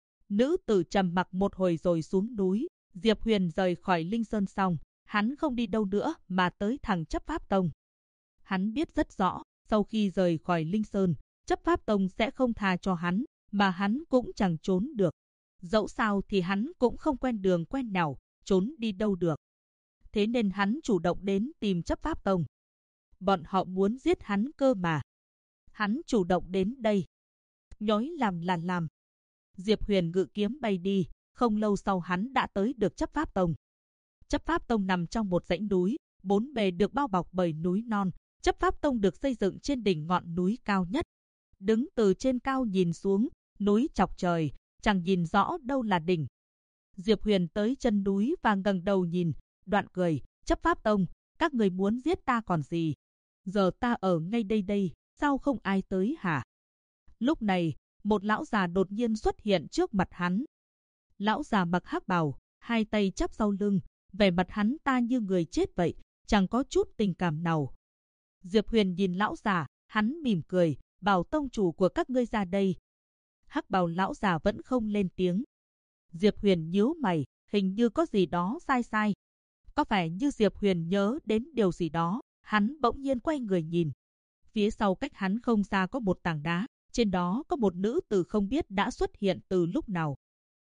Nữ tử trầm mặc một hồi rồi xuống núi. Diệp Huyền rời khỏi Linh Sơn xong, hắn không đi đâu nữa mà tới thẳng chấp pháp tông. Hắn biết rất rõ, sau khi rời khỏi Linh Sơn, chấp pháp tông sẽ không tha cho hắn, mà hắn cũng chẳng trốn được. Dẫu sao thì hắn cũng không quen đường quen nẻo, trốn đi đâu được. Thế nên hắn chủ động đến tìm chấp pháp tông. Bọn họ muốn giết hắn cơ mà. Hắn chủ động đến đây. Nhói làm là làm. Diệp Huyền ngự kiếm bay đi, không lâu sau hắn đã tới được chấp pháp tông. Chấp pháp tông nằm trong một dãy núi, bốn bề được bao bọc bởi núi non. Chấp pháp tông được xây dựng trên đỉnh ngọn núi cao nhất. Đứng từ trên cao nhìn xuống, núi chọc trời, chẳng nhìn rõ đâu là đỉnh. Diệp Huyền tới chân núi và ngẩng đầu nhìn, đoạn cười, chấp pháp tông, các người muốn giết ta còn gì? Giờ ta ở ngay đây, sao không ai tới hả? Lúc này, một lão già đột nhiên xuất hiện trước mặt hắn. Lão già mặc hắc bào, hai tay chắp sau lưng, vẻ mặt hắn ta như người chết vậy, chẳng có chút tình cảm nào. Diệp Huyền nhìn lão già, hắn mỉm cười, bảo tông chủ của các ngươi ra đây. Hắc bào lão già vẫn không lên tiếng. Diệp Huyền nhíu mày, hình như có gì đó sai sai. Có vẻ như Diệp Huyền nhớ đến điều gì đó, hắn bỗng nhiên quay người nhìn. Phía sau cách hắn không xa có một tảng đá, trên đó có một nữ tử không biết đã xuất hiện từ lúc nào.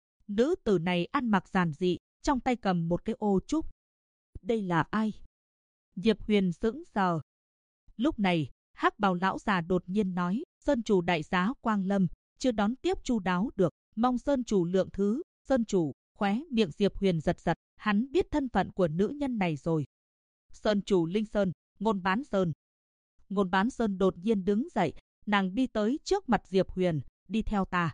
Nữ tử này ăn mặc giản dị, trong tay cầm một cái ô trúc. Đây là ai? Diệp Huyền sững sờ. Lúc này, Hắc bào lão già đột nhiên nói, Sơn chủ đại giá Quang Lâm, chưa đón tiếp chu đáo được, mong Sơn chủ lượng thứ. Sơn chủ, khóe miệng Diệp Huyền giật giật, hắn biết thân phận của nữ nhân này rồi. Sơn chủ Linh Sơn, Ngôn Bán Sơn. Ngôn Bán Sơn đột nhiên đứng dậy, nàng đi tới trước mặt Diệp Huyền, đi theo ta.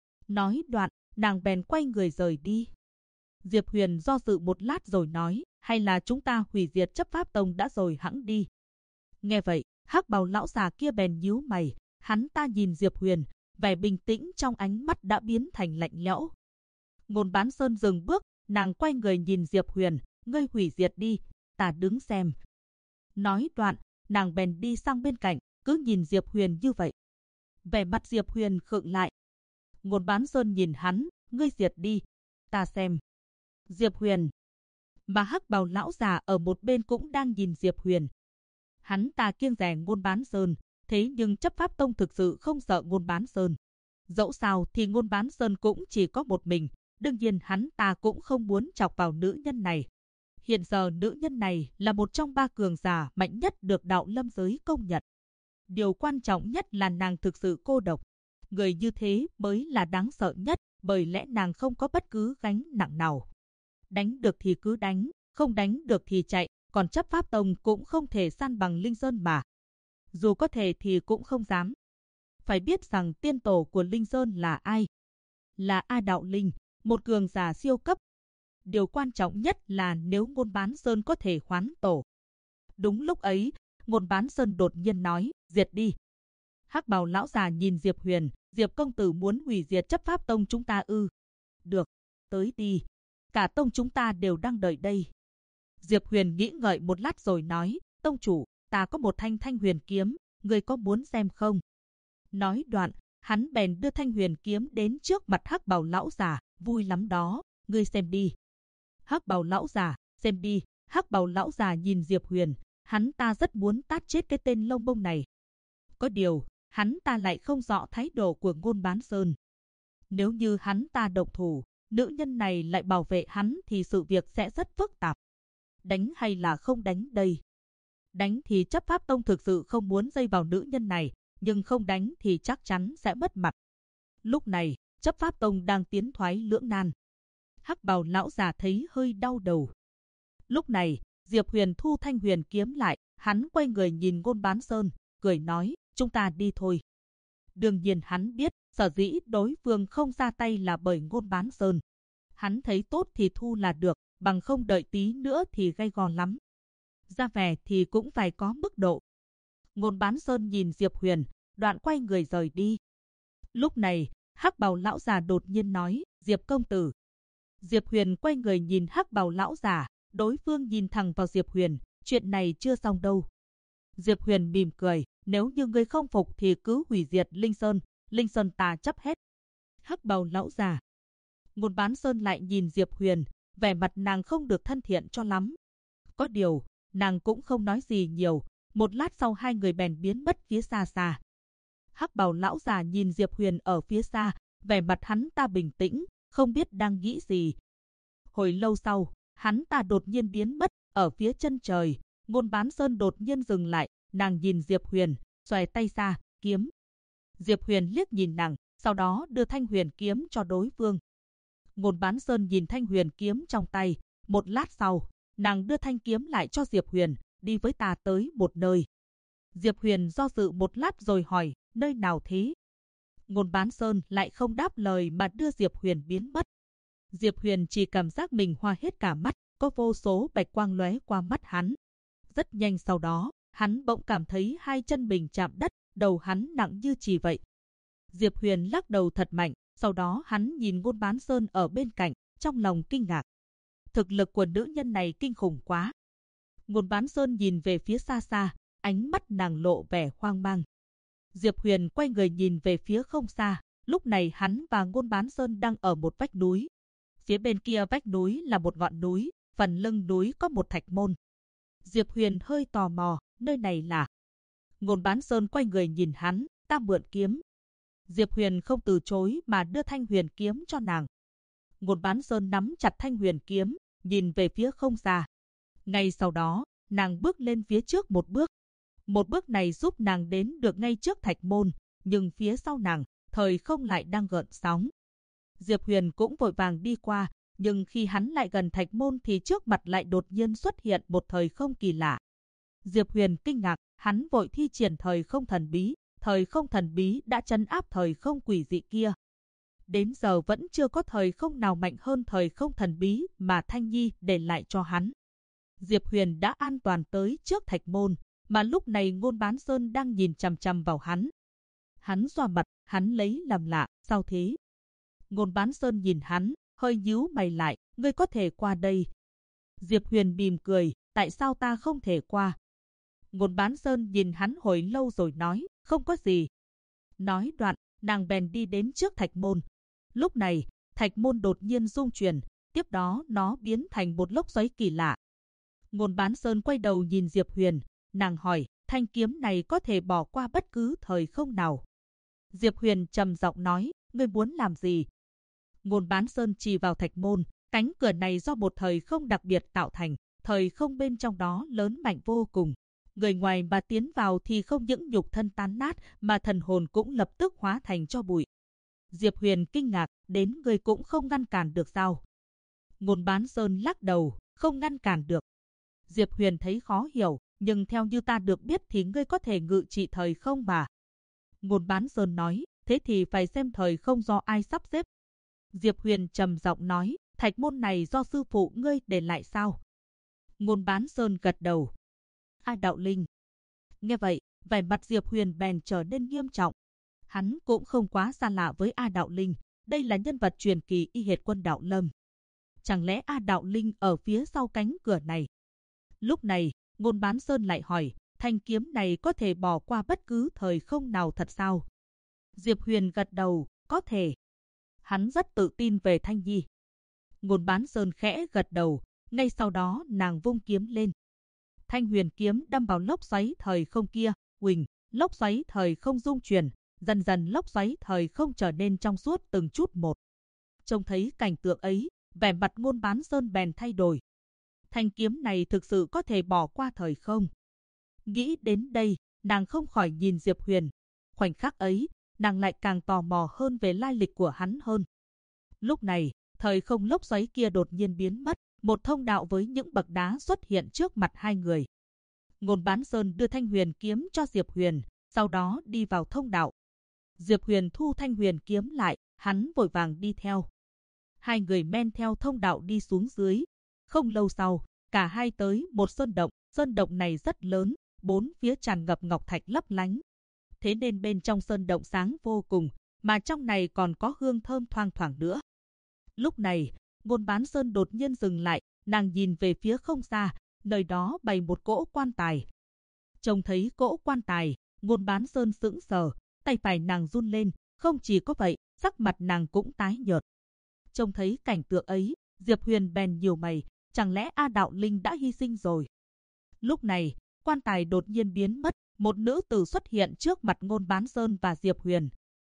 Nói đoạn, nàng bèn quay người rời đi. Diệp Huyền do dự một lát rồi nói, hay là chúng ta hủy diệt chấp pháp tông đã rồi hẵng đi. Nghe vậy, Hắc bào lão già kia bèn nhíu mày, hắn ta nhìn Diệp Huyền, vẻ bình tĩnh trong ánh mắt đã biến thành lạnh lẽo. Ngôn Bán Sơn dừng bước, nàng quay người nhìn Diệp Huyền, ngươi hủy diệt đi, ta đứng xem. Nói đoạn, nàng bèn đi sang bên cạnh, cứ nhìn Diệp Huyền như vậy. Vẻ mặt Diệp Huyền khựng lại. Ngôn Bán Sơn nhìn hắn, ngươi diệt đi, ta xem. Diệp Huyền. Mà Hắc bào lão già ở một bên cũng đang nhìn Diệp Huyền. Hắn ta kiêng dè Ngôn Bán Sơn, thế nhưng chấp pháp tông thực sự không sợ Ngôn Bán Sơn. Dẫu sao thì Ngôn Bán Sơn cũng chỉ có một mình, đương nhiên hắn ta cũng không muốn chọc vào nữ nhân này. Hiện giờ nữ nhân này là một trong 3 cường giả mạnh nhất được đạo lâm giới công nhận. Điều quan trọng nhất là nàng thực sự cô độc. Người như thế mới là đáng sợ nhất, bởi lẽ nàng không có bất cứ gánh nặng nào. Đánh được thì cứ đánh, không đánh được thì chạy, còn chấp pháp tông cũng không thể san bằng Linh Sơn mà. Dù có thể thì cũng không dám. Phải biết rằng tiên tổ của Linh Sơn là ai? Là A Đạo Linh, một cường giả siêu cấp. Điều quan trọng nhất là nếu Ngôn Bán Sơn có thể hoán tổ. Đúng lúc ấy, Ngôn Bán Sơn đột nhiên nói, diệt đi. Hắc bào lão già nhìn Diệp Huyền, Diệp công tử muốn hủy diệt chấp pháp tông chúng ta ư? Được, tới đi. Cả tông chúng ta đều đang đợi đây. Diệp Huyền nghĩ ngợi một lát rồi nói, tông chủ, ta có một thanh huyền kiếm, người có muốn xem không? Nói đoạn, hắn bèn đưa thanh huyền kiếm đến trước mặt Hắc bào lão già, vui lắm đó, ngươi xem đi. Hắc bào lão già, xem đi. Hắc bào lão già nhìn Diệp Huyền, hắn ta rất muốn tát chết cái tên lông bông này. Có điều, hắn ta lại không rõ thái độ của Ngôn Bán Sơn. Nếu như hắn ta động thủ, nữ nhân này lại bảo vệ hắn thì sự việc sẽ rất phức tạp. Đánh hay là không đánh đây? Đánh thì chấp pháp tông thực sự không muốn dây vào nữ nhân này, nhưng không đánh thì chắc chắn sẽ mất mặt. Lúc này, chấp pháp tông đang tiến thoái lưỡng nan. Hắc bào lão già thấy hơi đau đầu. Lúc này, Diệp Huyền thu thanh huyền kiếm lại, hắn quay người nhìn Ngôn Bán Sơn, cười nói, chúng ta đi thôi. Đương nhiên hắn biết, sở dĩ đối phương không ra tay là bởi Ngôn Bán Sơn. Hắn thấy tốt thì thu là được, bằng không đợi tí nữa thì gay go lắm. Ra vẻ thì cũng phải có mức độ. Ngôn Bán Sơn nhìn Diệp Huyền, đoạn quay người rời đi. Lúc này, Hắc bào lão già đột nhiên nói, Diệp công tử. Diệp Huyền quay người nhìn Hắc bào lão già, đối phương nhìn thẳng vào Diệp Huyền, chuyện này chưa xong đâu. Diệp Huyền mỉm cười, nếu như ngươi không phục thì cứ hủy diệt Linh Sơn ta chấp hết. Hắc bào lão già. Ngôn Bán Sơn lại nhìn Diệp Huyền, vẻ mặt nàng không được thân thiện cho lắm. Có điều, nàng cũng không nói gì nhiều, một lát sau hai người bèn biến mất phía xa xa. Hắc bào lão già nhìn Diệp Huyền ở phía xa, vẻ mặt hắn ta bình tĩnh, không biết đang nghĩ gì. Hồi lâu sau, hắn ta đột nhiên biến mất ở phía chân trời. Ngôn Bán Sơn đột nhiên dừng lại, nàng nhìn Diệp Huyền, xòe tay ra, kiếm. Diệp Huyền liếc nhìn nàng, sau đó đưa thanh huyền kiếm cho đối phương. Ngôn Bán Sơn nhìn thanh huyền kiếm trong tay, một lát sau, nàng đưa thanh kiếm lại cho Diệp Huyền, đi với ta tới một nơi. Diệp Huyền do dự một lát rồi hỏi, nơi nào thế? Ngôn Bán Sơn lại không đáp lời mà đưa Diệp Huyền biến mất. Diệp Huyền chỉ cảm giác mình hoa hết cả mắt, có vô số bạch quang lóe qua mắt hắn. Rất nhanh sau đó, hắn bỗng cảm thấy hai chân mình chạm đất, đầu hắn nặng như chì vậy. Diệp Huyền lắc đầu thật mạnh, sau đó hắn nhìn Ngôn Bán Sơn ở bên cạnh, trong lòng kinh ngạc. Thực lực của nữ nhân này kinh khủng quá. Ngôn Bán Sơn nhìn về phía xa xa, ánh mắt nàng lộ vẻ hoang mang. Diệp Huyền quay người nhìn về phía không xa, lúc này hắn và Ngôn Bán Sơn đang ở một vách núi. Phía bên kia vách núi là một ngọn núi, phần lưng núi có một thạch môn. Diệp Huyền hơi tò mò, nơi này là... Ngôn Bán Sơn quay người nhìn hắn, ta mượn kiếm. Diệp Huyền không từ chối mà đưa thanh huyền kiếm cho nàng. Ngôn Bán Sơn nắm chặt thanh huyền kiếm, nhìn về phía không xa. Ngay sau đó, nàng bước lên phía trước một bước. Một bước này giúp nàng đến được ngay trước thạch môn, nhưng phía sau nàng, thời không lại đang gợn sóng. Diệp Huyền cũng vội vàng đi qua, nhưng khi hắn lại gần thạch môn thì trước mặt lại đột nhiên xuất hiện một thời không kỳ lạ. Diệp Huyền kinh ngạc, hắn vội thi triển thời không thần bí đã trấn áp thời không quỷ dị kia. Đến giờ vẫn chưa có thời không nào mạnh hơn thời không thần bí mà Thanh Nhi để lại cho hắn. Diệp Huyền đã an toàn tới trước thạch môn, mà lúc này Ngôn Bán Sơn đang nhìn chằm chằm vào hắn. Hắn xoa mặt, hắn lấy làm lạ, sao thế? Ngôn Bán Sơn nhìn hắn, hơi nhíu mày lại, ngươi có thể qua đây. Diệp Huyền mỉm cười, tại sao ta không thể qua? Ngôn Bán Sơn nhìn hắn hồi lâu rồi nói, không có gì. Nói đoạn, nàng bèn đi đến trước thạch môn. Lúc này, thạch môn đột nhiên rung chuyển, tiếp đó nó biến thành một lốc xoáy kỳ lạ. Ngôn Bán Sơn quay đầu nhìn Diệp Huyền, nàng hỏi, thanh kiếm này có thể bỏ qua bất cứ thời không nào. Diệp Huyền trầm giọng nói, ngươi muốn làm gì? Ngôn Bán Sơn chỉ vào thạch môn, cánh cửa này do một thời không đặc biệt tạo thành, thời không bên trong đó lớn mạnh vô cùng. Người ngoài mà tiến vào thì không những nhục thân tan nát mà thần hồn cũng lập tức hóa thành tro bụi. Diệp Huyền kinh ngạc, đến ngươi cũng không ngăn cản được sao? Ngôn Bán Sơn lắc đầu, không ngăn cản được. Diệp Huyền thấy khó hiểu, nhưng theo như ta được biết thì ngươi có thể ngự trị thời không mà. Ngôn Bán Sơn nói, thế thì phải xem thời không do ai sắp xếp. Diệp Huyền trầm giọng nói, thạch môn này do sư phụ ngươi để lại sao? Ngôn Bán Sơn gật đầu. A Đạo Linh. Nghe vậy, vẻ mặt Diệp Huyền bèn trở nên nghiêm trọng. Hắn cũng không quá xa lạ với A Đạo Linh, đây là nhân vật truyền kỳ Y Hệt Quân Đạo Lâm. Chẳng lẽ A Đạo Linh ở phía sau cánh cửa này? Lúc này, Ngôn Bán Sơn lại hỏi, thanh kiếm này có thể bỏ qua bất cứ thời không nào thật sao? Diệp Huyền gật đầu, có thể. Hắn rất tự tin về Thanh Nhi. Ngôn Bán Sơn khẽ gật đầu, ngay sau đó nàng vung kiếm lên. Thanh huyền kiếm đâm vào lốc xoáy thời không kia, huỳnh, lốc xoáy thời không rung chuyển, dần dần lốc xoáy thời không trở nên trong suốt từng chút một. Trông thấy cảnh tượng ấy, vẻ mặt Ngôn Bán Sơn bèn thay đổi. Thanh kiếm này thực sự có thể bỏ qua thời không? Nghĩ đến đây, nàng không khỏi nhìn Diệp Huyền. Khoảnh khắc ấy, nàng lại càng tò mò hơn về lai lịch của hắn hơn. Lúc này, thời không lốc xoáy kia đột nhiên biến mất, một thông đạo với những bậc đá xuất hiện trước mặt hai người. Ngôn Bán Sơn đưa thanh huyền kiếm cho Diệp Huyền, sau đó đi vào thông đạo. Diệp Huyền thu thanh huyền kiếm lại, hắn vội vàng đi theo. Hai người men theo thông đạo đi xuống dưới. Không lâu sau, cả hai tới một sơn động này rất lớn, bốn phía tràn ngập ngọc thạch lấp lánh. Thế nên bên trong sơn động sáng vô cùng, mà trong này còn có hương thơm thoang thoảng nữa. Lúc này, Ngôn Bán Sơn đột nhiên dừng lại, nàng nhìn về phía không xa, nơi đó bày một cỗ quan tài. Trông thấy cỗ quan tài, Ngôn Bán Sơn sững sờ, tay phải nàng run lên, không chỉ có vậy, sắc mặt nàng cũng tái nhợt. Trông thấy cảnh tượng ấy, Diệp Huyền bèn nhíu mày, chẳng lẽ A Đạo Linh đã hy sinh rồi? Lúc này, quan tài đột nhiên biến mất, một nữ tử xuất hiện trước mặt Ngôn Bán Sơn và Diệp Huyền.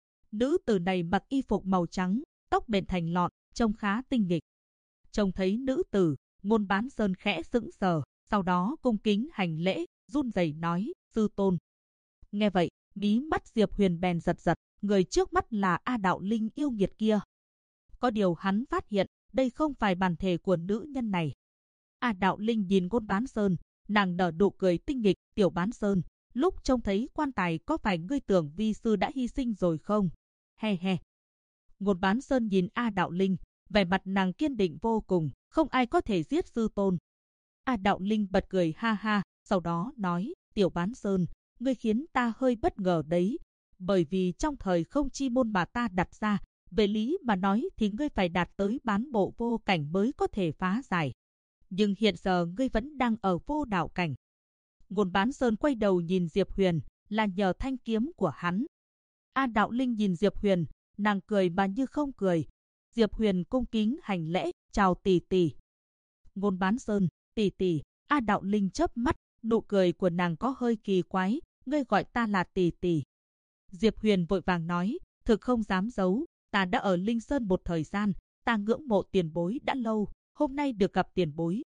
Nữ tử này mặc y phục màu trắng, tóc bện thành lọn, trông khá tinh nghịch. Trông thấy nữ tử, Ngôn Bán Sơn khẽ sững sờ, sau đó cung kính hành lễ, run rẩy nói, sư tôn. Nghe vậy, mí mắt Diệp Huyền bèn giật giật, người trước mắt là A Đạo Linh yêu nghiệt kia. Có điều hắn phát hiện, đây không phải bản thể của nữ nhân này. A Đạo Linh nhìn Ngôn Bán Sơn, nàng nở nụ cười tinh nghịch, tiểu Bán Sơn, lúc trông thấy quan tài có phải ngươi tưởng vi sư đã hy sinh rồi không? He he. Ngôn Bán Sơn nhìn A Đạo Linh, vẻ mặt nàng kiên định vô cùng, không ai có thể giết sư tôn. A Đạo Linh bật cười ha ha, sau đó nói, tiểu Bán Sơn, ngươi khiến ta hơi bất ngờ đấy, bởi vì trong thời không chi môn mà ta đặt ra, về lý mà nói thì ngươi phải đạt tới bán bộ vô cảnh mới có thể phá giải. Nhưng hiện giờ ngươi vẫn đang ở vô đạo cảnh. Ngôn Bán Sơn quay đầu nhìn Diệp Huyền, là nhờ thanh kiếm của hắn. A Đạo Linh nhìn Diệp Huyền, nàng cười mà như không cười. Diệp Huyền cung kính hành lễ, chào tỷ tỷ. Ngôn Bán Sơn, tỷ tỷ. A Đạo Linh chớp mắt, nụ cười của nàng có hơi kỳ quái, ngươi gọi ta là tỷ tỷ. Diệp Huyền vội vàng nói, thực không dám giấu, ta đã ở Linh Sơn một thời gian, ta ngưỡng mộ tiền bối đã lâu, hôm nay được gặp tiền bối,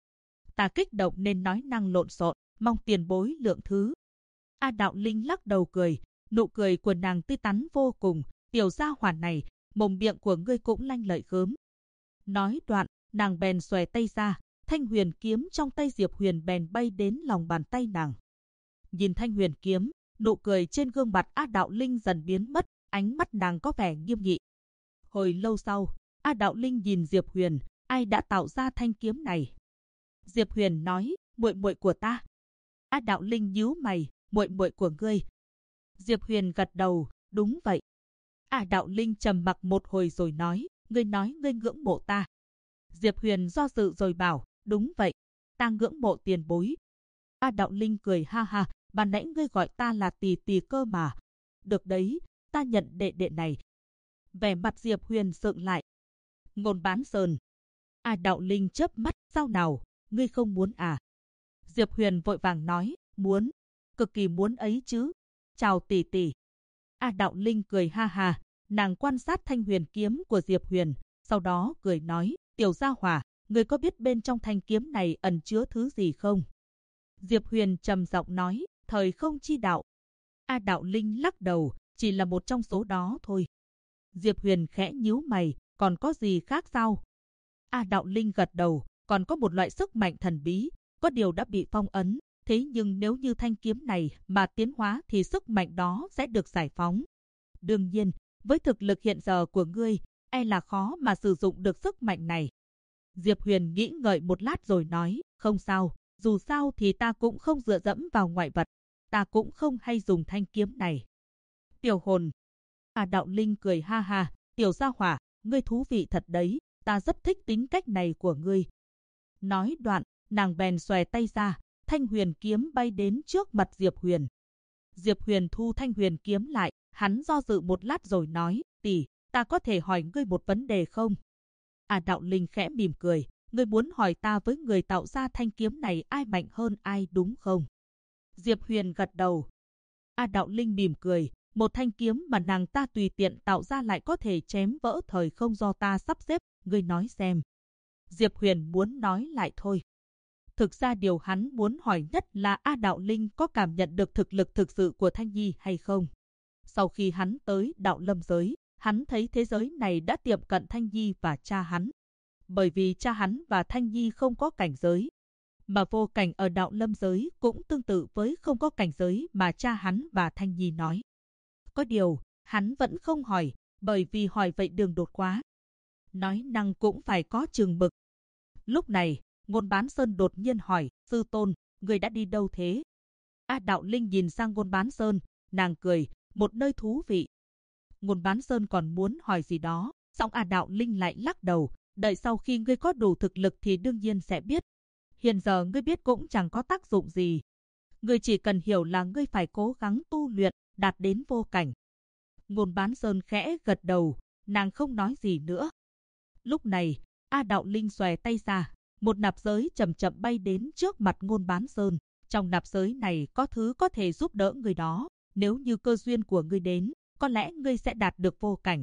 ta kích động nên nói năng lộn xộn, mong tiền bối lượng thứ. A Đạo Linh lắc đầu cười, nụ cười của nàng tươi tắn vô cùng, tiểu gia hỏa này, mồm miệng của ngươi cũng lanh lợi gớm. Nói đoạn, nàng bèn xòe tay ra, thanh huyền kiếm trong tay Diệp Huyền bèn bay đến lòng bàn tay nàng. Nhìn thanh huyền kiếm, nụ cười trên gương mặt A Đạo Linh dần biến mất, ánh mắt nàng có vẻ nghiêm nghị. Hồi lâu sau, A Đạo Linh nhìn Diệp Huyền, ai đã tạo ra thanh kiếm này? Diệp Huyền nói, muội muội của ta. A Đạo Linh nhíu mày, muội muội của ngươi. Diệp Huyền gật đầu, đúng vậy. A Đạo Linh trầm mặc một hồi rồi nói, ngươi nói ngươi ngưỡng mộ ta. Diệp Huyền do dự rồi bảo, đúng vậy, ta ngưỡng mộ tiền bối. A Đạo Linh cười ha ha, ban nãy ngươi gọi ta là tỷ tỷ cơ mà. Được đấy, ta nhận đệ đệ này. Vẻ mặt Diệp Huyền sượng lại. Ngôn Bán Sơn. A Đạo Linh chớp mắt, sao nào, ngươi không muốn à? Diệp Huyền vội vàng nói, muốn, cực kỳ muốn ấy chứ. Chào tỷ tỷ. A Đạo Linh cười ha ha, nàng quan sát thanh huyền kiếm của Diệp Huyền, sau đó cười nói, tiểu gia hỏa, ngươi có biết bên trong thanh kiếm này ẩn chứa thứ gì không? Diệp Huyền trầm giọng nói, thời không chi đạo. A Đạo Linh lắc đầu, chỉ là một trong số đó thôi. Diệp Huyền khẽ nhíu mày, còn có gì khác sao? A Đạo Linh gật đầu, còn có một loại sức mạnh thần bí, có điều đã bị phong ấn, thế nhưng nếu như thanh kiếm này mà tiến hóa thì sức mạnh đó sẽ được giải phóng. Đương nhiên, với thực lực hiện giờ của ngươi, e là khó mà sử dụng được sức mạnh này. Diệp Huyền nghĩ ngợi một lát rồi nói, không sao, dù sao thì ta cũng không dựa dẫm vào ngoại vật, ta cũng không hay dùng thanh kiếm này. Tiểu hồn. A Đạo Linh cười ha ha, tiểu gia hỏa, ngươi thú vị thật đấy, ta rất thích tính cách này của ngươi. Nói đoạn, nàng bèn xòe tay ra, thanh huyền kiếm bay đến trước mặt Diệp Huyền. Diệp Huyền thu thanh huyền kiếm lại, hắn do dự một lát rồi nói, tỷ, ta có thể hỏi ngươi một vấn đề không? A Đạo Linh khẽ mỉm cười, ngươi muốn hỏi ta với người tạo ra thanh kiếm này ai mạnh hơn ai đúng không? Diệp Huyền gật đầu. A Đạo Linh mỉm cười, một thanh kiếm mà nàng ta tùy tiện tạo ra lại có thể chém vỡ thời không do ta sắp xếp, ngươi nói xem. Diệp Huyền muốn nói lại thôi. Thực ra điều hắn muốn hỏi nhất là A Đạo Linh có cảm nhận được thực lực thực sự của Thanh Nhi hay không. Sau khi hắn tới Đạo Lâm giới, hắn thấy thế giới này đã tiệm cận Thanh Nhi và cha hắn. Bởi vì cha hắn và Thanh Nhi không có cảnh giới, mà vô cảnh ở Đạo Lâm giới cũng tương tự với không có cảnh giới mà cha hắn và Thanh Nhi nói. Có điều, hắn vẫn không hỏi, bởi vì hỏi vậy đường đột quá. Nói năng cũng phải có chừng mực. Lúc này, Ngôn Bán Sơn đột nhiên hỏi, sư tôn, người đã đi đâu thế? A Đạo Linh nhìn sang Ngôn Bán Sơn, nàng cười, một nơi thú vị. Ngôn Bán Sơn còn muốn hỏi gì đó, song A Đạo Linh lại lắc đầu, đợi sau khi ngươi có đủ thực lực thì đương nhiên sẽ biết. Hiện giờ ngươi biết cũng chẳng có tác dụng gì. Ngươi chỉ cần hiểu là ngươi phải cố gắng tu luyện, đạt đến vô cảnh. Ngôn Bán Sơn khẽ gật đầu, nàng không nói gì nữa. Lúc này, A Đạo Linh xòe tay ra, một nạp giới chậm chậm bay đến trước mặt Ngôn Bán Sơn. Trong nạp giới này có thứ có thể giúp đỡ người đó, nếu như cơ duyên của ngươi đến, có lẽ ngươi sẽ đạt được vô cảnh.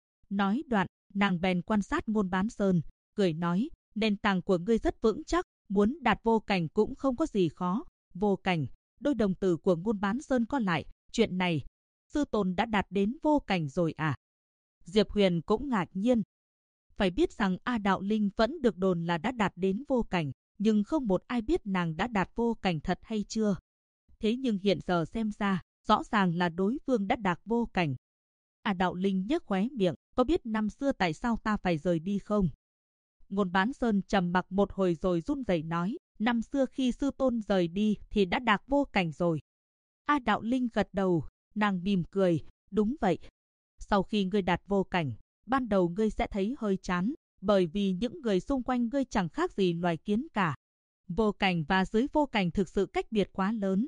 Nói đoạn, nàng bèn quan sát Ngôn Bán Sơn, cười nói, nền tảng của ngươi rất vững chắc, muốn đạt vô cảnh cũng không có gì khó. Vô cảnh, đôi đồng tử của Ngôn Bán Sơn co lại, chuyện này, sư tôn đã đạt đến vô cảnh rồi à? Diệp Huyền cũng ngạc nhiên. Phải biết rằng A Đạo Linh vẫn được đồn là đã đạt đến vô cảnh, nhưng không một ai biết nàng đã đạt vô cảnh thật hay chưa. Thế nhưng hiện giờ xem ra, rõ ràng là đối phương đã đạt vô cảnh. A Đạo Linh nhếch khóe miệng, có biết năm xưa tại sao ta phải rời đi không? Ngôn Bán Sơn trầm mặc một hồi rồi run rẩy nói, năm xưa khi sư tôn rời đi thì đã đạt vô cảnh rồi. A Đạo Linh gật đầu, nàng mỉm cười, đúng vậy. Sau khi ngươi đạt vô cảnh, ban đầu ngươi sẽ thấy hơi chán, bởi vì những người xung quanh ngươi chẳng khác gì loài kiến cả. Vô cảnh và dưới vô cảnh thực sự cách biệt quá lớn.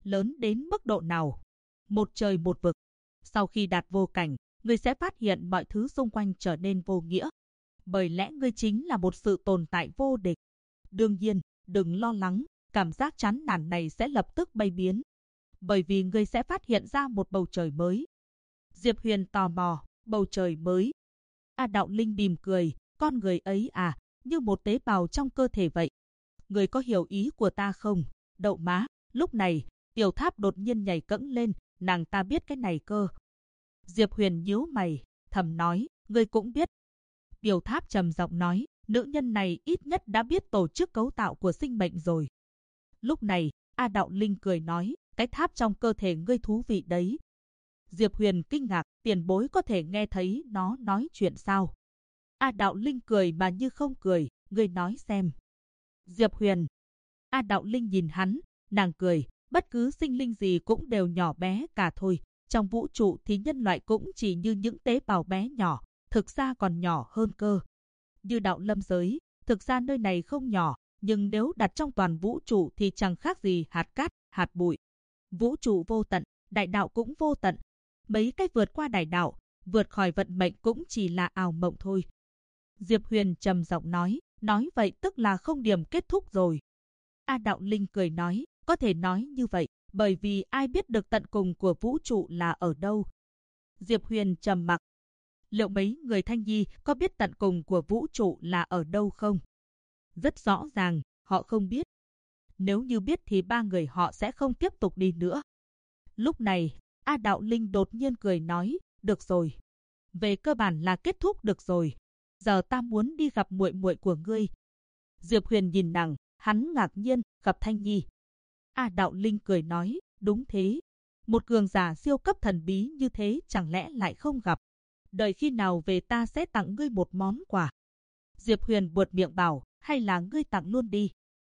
lớn đến mức độ nào? Một trời một vực. Sau khi đạt vô cảnh, ngươi sẽ phát hiện mọi thứ xung quanh trở nên vô nghĩa. Bởi lẽ ngươi chính là một sự tồn tại vô địch. Đương nhiên, đừng lo lắng, cảm giác chán nản này sẽ lập tức bay biến. Bởi vì ngươi sẽ phát hiện ra một bầu trời mới. Diệp Huyền tò mò, bầu trời mới. A Đạo Linh mỉm cười, con người ấy à, như một tế bào trong cơ thể vậy. Người có hiểu ý của ta không? Đậu má, lúc này, Tiểu Tháp đột nhiên nhảy cẫng lên, nàng ta biết cái này cơ. Diệp Huyền nhíu mày, thầm nói, ngươi cũng biết. Tiểu Tháp trầm giọng nói, nữ nhân này ít nhất đã biết tổ chức cấu tạo của sinh mệnh rồi. Lúc này, A Đạo Linh cười nói, cái tháp trong cơ thể ngươi thú vị đấy. Diệp Huyền kinh ngạc, tiền bối có thể nghe thấy nó nói chuyện sao? A Đạo Linh cười mà như không cười, ngươi nói xem. Diệp Huyền. A Đạo Linh nhìn hắn, nàng cười, bất cứ sinh linh gì cũng đều nhỏ bé cả thôi. Trong vũ trụ thì nhân loại cũng chỉ như những tế bào bé nhỏ, thực ra còn nhỏ hơn cơ. Như đạo lâm giới, thực ra nơi này không nhỏ, nhưng nếu đặt trong toàn vũ trụ thì chẳng khác gì hạt cát, hạt bụi. Vũ trụ vô tận, đại đạo cũng vô tận. Mấy cái vượt qua đại đạo, vượt khỏi vận mệnh cũng chỉ là ảo mộng thôi. Diệp Huyền trầm giọng nói vậy tức là không điểm kết thúc rồi. A Đạo Linh cười nói, có thể nói như vậy, bởi vì ai biết được tận cùng của vũ trụ là ở đâu. Diệp Huyền trầm mặc. Liệu mấy người Thanh Nhi có biết tận cùng của vũ trụ là ở đâu không? Rất rõ ràng, họ không biết. Nếu như biết thì ba người họ sẽ không tiếp tục đi nữa. Lúc này, A Đạo Linh đột nhiên cười nói, được rồi. Về cơ bản là kết thúc được rồi. Giờ ta muốn đi gặp muội muội của ngươi. Diệp Huyền nhìn nàng, hắn ngạc nhiên, gặp Thanh Nhi. A Đạo Linh cười nói, đúng thế. Một cường giả siêu cấp thần bí như thế chẳng lẽ lại không gặp. Đợi khi nào về ta sẽ tặng ngươi một món quà. Diệp Huyền buột miệng bảo, hay là ngươi tặng luôn đi.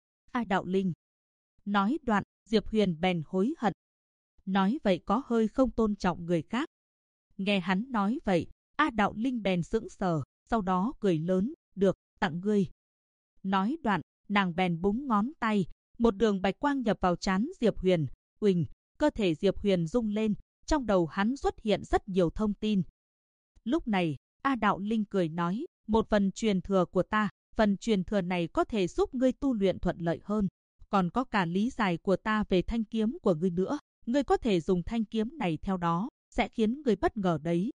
A Đạo Linh. Nói đoạn, Diệp Huyền bèn hối hận. Nói vậy có hơi không tôn trọng người khác. Nghe hắn nói vậy, A Đạo Linh bèn sững sờ, sau đó cười lớn, được, tặng ngươi. Nói đoạn, nàng bèn búng ngón tay, một đường bạch quang nhập vào trán Diệp Huyền, uỳnh, cơ thể Diệp Huyền rung lên, trong đầu hắn xuất hiện rất nhiều thông tin. Lúc này, A Đạo Linh cười nói, một phần truyền thừa của ta, phần truyền thừa này có thể giúp ngươi tu luyện thuận lợi hơn. Còn có cả lý giải của ta về thanh kiếm của ngươi nữa, ngươi có thể dùng thanh kiếm này theo đó, sẽ khiến ngươi bất ngờ đấy.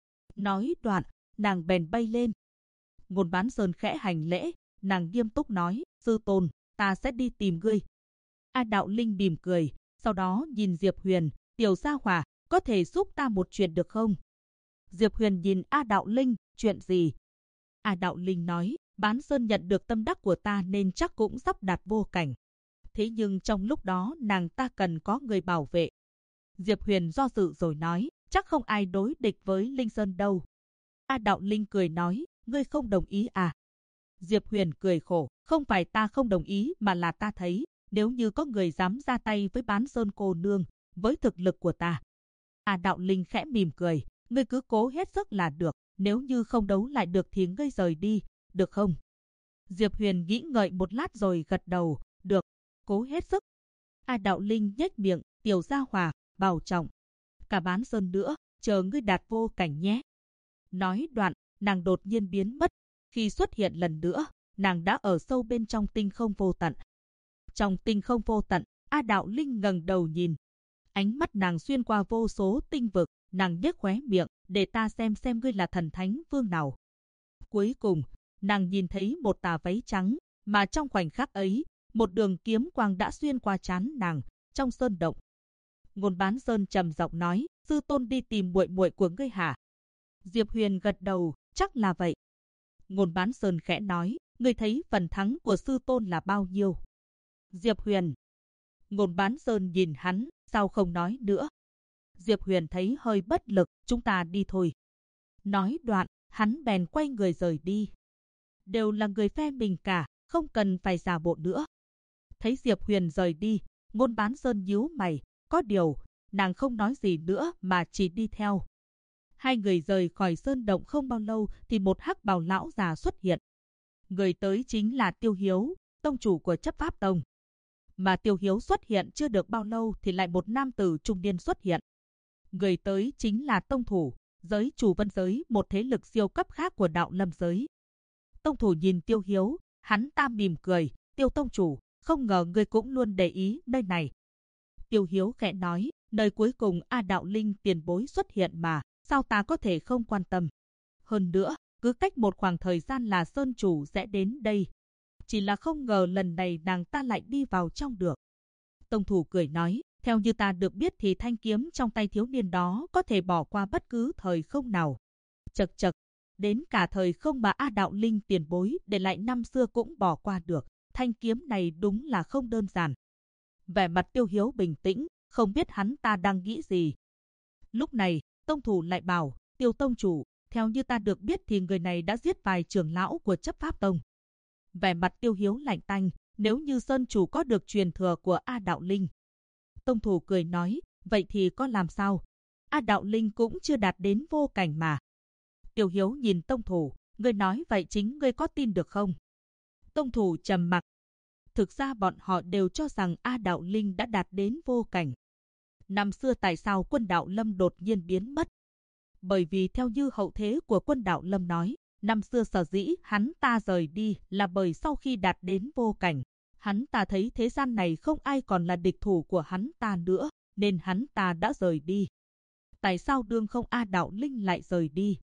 Nói đoạn, nàng bèn bay lên. Ngôn Bán Sơn khẽ hành lễ, nàng nghiêm túc nói, sư tôn, ta sẽ đi tìm ngươi. A Đạo Linh mỉm cười, sau đó nhìn Diệp Huyền, tiểu gia hỏa, có thể giúp ta một chuyện được không? Diệp Huyền nhìn A Đạo Linh, chuyện gì? A Đạo Linh nói, Bán Sơn nhận được tâm đắc của ta nên chắc cũng sắp đạt vô cảnh. Thế nhưng trong lúc đó nàng ta cần có người bảo vệ. Diệp Huyền do dự rồi nói, chắc không ai đối địch với Linh Sơn đâu. A Đạo Linh cười nói, ngươi không đồng ý à? Diệp Huyền cười khổ, không phải ta không đồng ý mà là ta thấy, nếu như có người dám ra tay với Bán Sơn cô nương, với thực lực của ta. A Đạo Linh khẽ mỉm cười, ngươi cứ cố hết sức là được, nếu như không đấu lại được thì ngươi rời đi, được không? Diệp Huyền nghĩ ngợi một lát rồi gật đầu, được, cố hết sức. A Đạo Linh nhếch miệng, tiểu gia hỏa, bảo trọng. Cả Bán Sơn nữa, chờ ngươi đạt vô cảnh nhé. Nói đoạn, nàng đột nhiên biến mất. Khi xuất hiện lần nữa, nàng đã ở sâu bên trong tinh không vô tận. Trong tinh không vô tận, A Đạo Linh ngẩng đầu nhìn. Ánh mắt nàng xuyên qua vô số tinh vực, nàng nhếch khóe miệng, để ta xem ngươi là thần thánh vương nào. Cuối cùng, nàng nhìn thấy một tà váy trắng, mà trong khoảnh khắc ấy, một đường kiếm quang đã xuyên qua trán nàng, trong sơn động. Ngôn Bán Sơn trầm giọng nói, sư tôn đi tìm muội muội của ngươi hả? Diệp Huyền gật đầu, chắc là vậy. Ngôn Bán Sơn khẽ nói, ngươi thấy phần thắng của sư tôn là bao nhiêu? Diệp Huyền. Ngôn Bán Sơn nhìn hắn, sao không nói nữa? Diệp Huyền thấy hơi bất lực, chúng ta đi thôi. Nói đoạn, hắn bèn quay người rời đi. Đều là người phe mình cả, không cần phải giả bộ nữa. Thấy Diệp Huyền rời đi, Ngôn Bán Sơn nhíu mày, có điều, nàng không nói gì nữa mà chỉ đi theo. Hai người rời khỏi sơn động không bao lâu thì một hắc bào lão già xuất hiện. Người tới chính là Tiêu Hiếu, tông chủ của Chấp Pháp Tông. Mà Tiêu Hiếu xuất hiện chưa được bao lâu thì lại một nam tử trung niên xuất hiện. Người tới chính là tông thủ, giới chủ Vân giới, một thế lực siêu cấp khác của đạo Lâm giới. Tông thủ nhìn Tiêu Hiếu, hắn ta mỉm cười, Tiêu tông chủ, không ngờ ngươi cũng luôn để ý nơi này. Tiêu Hiếu khẽ nói, nơi cuối cùng A Đạo Linh tiền bối xuất hiện mà, sao ta có thể không quan tâm. Hơn nữa, cứ cách một khoảng thời gian là Sơn chủ sẽ đến đây. Chỉ là không ngờ lần này nàng ta lại đi vào trong được. Tông thủ cười nói, theo như ta được biết thì thanh kiếm trong tay thiếu niên đó có thể bỏ qua bất cứ thời không nào. Chật chật, đến cả thời không mà A Đạo Linh tiền bối để lại năm xưa cũng bỏ qua được. Thanh kiếm này đúng là không đơn giản. Vẻ mặt Tiêu Hiếu bình tĩnh, không biết hắn ta đang nghĩ gì. Lúc này, tông thủ lại bảo, Tiêu tông chủ, theo như ta được biết thì người này đã giết vài trưởng lão của chấp pháp tông. Vẻ mặt Tiêu Hiếu lạnh tanh, nếu như Sơn chủ có được truyền thừa của A Đạo Linh. Tông thủ cười nói, vậy thì có làm sao? A Đạo Linh cũng chưa đạt đến vô cảnh mà. Tiêu Hiếu nhìn tông thủ, ngươi nói vậy chính ngươi có tin được không? Tông thủ trầm mặc. Thực ra bọn họ đều cho rằng A Đạo Linh đã đạt đến vô cảnh. Năm xưa tại sao quân đạo Lâm đột nhiên biến mất? Bởi vì theo như hậu thế của quân đạo Lâm nói, năm xưa sở dĩ hắn ta rời đi là bởi sau khi đạt đến vô cảnh, hắn ta thấy thế gian này không ai còn là địch thủ của hắn ta nữa, nên hắn ta đã rời đi. Tại sao đương không A Đạo Linh lại rời đi?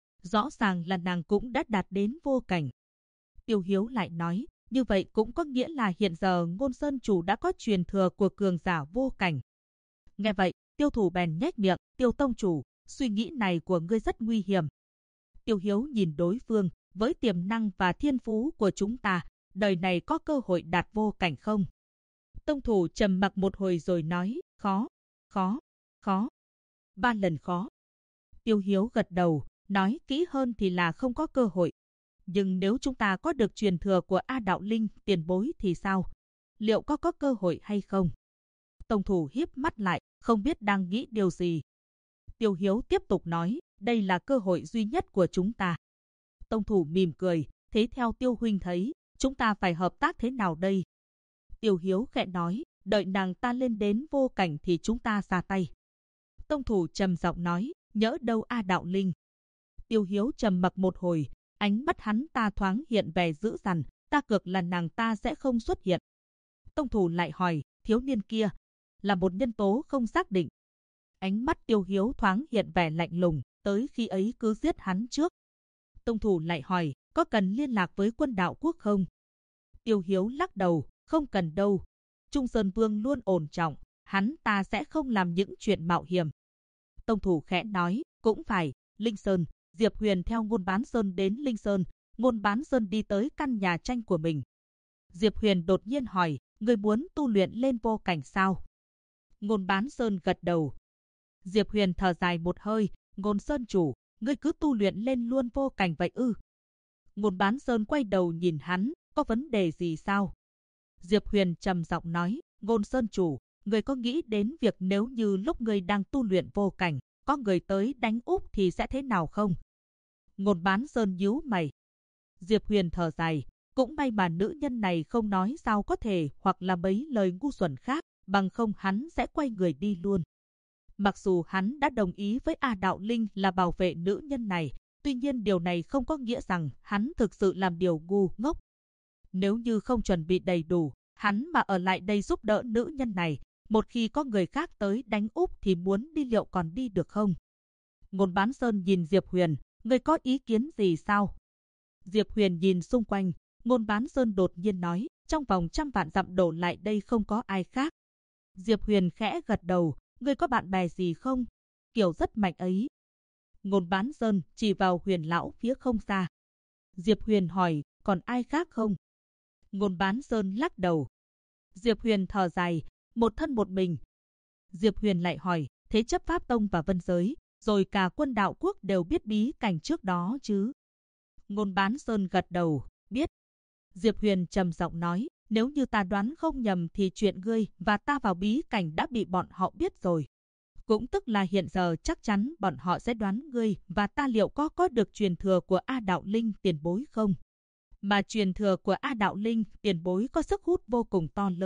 Rõ ràng là nàng cũng đã đạt đến vô cảnh. Tiêu Hiếu lại nói, như vậy cũng có nghĩa là hiện giờ Ngôn Sơn chủ đã có truyền thừa của cường giả vô cảnh. Nghe vậy, Tiêu thủ bèn nhếch miệng, Tiêu tông chủ, suy nghĩ này của ngươi rất nguy hiểm. Tiêu Hiếu nhìn đối phương, với tiềm năng và thiên phú của chúng ta, đời này có cơ hội đạt vô cảnh không? Tông thủ trầm mặc một hồi rồi nói, khó, khó, khó. 3 lần khó. Tiêu Hiếu gật đầu, nói kỹ hơn thì là không có cơ hội. Nhưng nếu chúng ta có được truyền thừa của A Đạo Linh tiền bối thì sao? Liệu có cơ hội hay không? Tông thủ híp mắt lại, không biết đang nghĩ điều gì. Tiêu Hiếu tiếp tục nói, đây là cơ hội duy nhất của chúng ta. Tông thủ mỉm cười, thế theo Tiêu huynh thấy, chúng ta phải hợp tác thế nào đây? Tiêu Hiếu khẽ nói, đợi nàng ta lên đến vô cảnh thì chúng ta ra tay. Tông thủ trầm giọng nói, nhỡ đâu A Đạo Linh. Tiêu Hiếu trầm mặc một hồi, ánh mắt hắn ta thoáng hiện vẻ dữ dằn, ta cược là nàng ta sẽ không xuất hiện. Tông thủ lại hỏi, thiếu niên kia là một nhân tố không xác định. Ánh mắt Tiêu Hiếu thoáng hiện vẻ lạnh lùng, tới khi ấy cứ giết hắn trước. Tông thủ lại hỏi, có cần liên lạc với quân đạo quốc không? Tiêu Hiếu lắc đầu, không cần đâu. Trung Sơn Vương luôn ổn trọng, hắn ta sẽ không làm những chuyện mạo hiểm. Tông thủ khẽ nói, cũng phải, Linh Sơn, Diệp Huyền theo Ngôn Bán Sơn đến Linh Sơn, Ngôn Bán Sơn đi tới căn nhà tranh của mình. Diệp Huyền đột nhiên hỏi, người muốn tu luyện lên vô cảnh sao? Ngôn Bán Sơn gật đầu. Diệp Huyền thở dài một hơi, Ngôn Sơn chủ, ngươi cứ tu luyện lên luôn vô cảnh vậy ư? Ngôn Bán Sơn quay đầu nhìn hắn, có vấn đề gì sao? Diệp Huyền trầm giọng nói, Ngôn Sơn chủ, ngươi có nghĩ đến việc nếu như lúc ngươi đang tu luyện vô cảnh, có người tới đánh úp thì sẽ thế nào không? Ngôn Bán Sơn nhíu mày. Diệp Huyền thở dài, cũng may mà nữ nhân này không nói sao có thể, hoặc là mấy lời ngu xuẩn khác, bằng không hắn sẽ quay người đi luôn. Mặc dù hắn đã đồng ý với A Đạo Linh là bảo vệ nữ nhân này, tuy nhiên điều này không có nghĩa rằng hắn thực sự làm điều ngu ngốc. Nếu như không chuẩn bị đầy đủ, hắn mà ở lại đây giúp đỡ nữ nhân này, một khi có người khác tới đánh úp thì muốn đi liệu còn đi được không? Ngôn Bán Sơn nhìn Diệp Huyền, người có ý kiến gì sao? Diệp Huyền nhìn xung quanh, Ngôn Bán Sơn đột nhiên nói, trong vòng 100 vạn dặm đổ lại đây không có ai khác. Diệp Huyền khẽ gật đầu, ngươi có bạn bè gì không? Kiểu rất mạnh ấy. Ngôn Bán Sơn chỉ vào Huyền lão phía không xa. Diệp Huyền hỏi, còn ai khác không? Ngôn Bán Sơn lắc đầu. Diệp Huyền thở dài, một thân một mình. Diệp Huyền lại hỏi, thế chấp pháp tông và vân giới, rồi cả quân đạo quốc đều biết bí cảnh trước đó chứ? Ngôn Bán Sơn gật đầu, biết. Diệp Huyền trầm giọng nói, nếu như ta đoán không nhầm thì chuyện ngươi và ta vào bí cảnh đã bị bọn họ biết rồi. Cũng tức là hiện giờ chắc chắn bọn họ sẽ đoán ngươi và ta liệu có được truyền thừa của A Đạo Linh tiền bối không? Mà truyền thừa của A Đạo Linh tiền bối có sức hút vô cùng to lớn,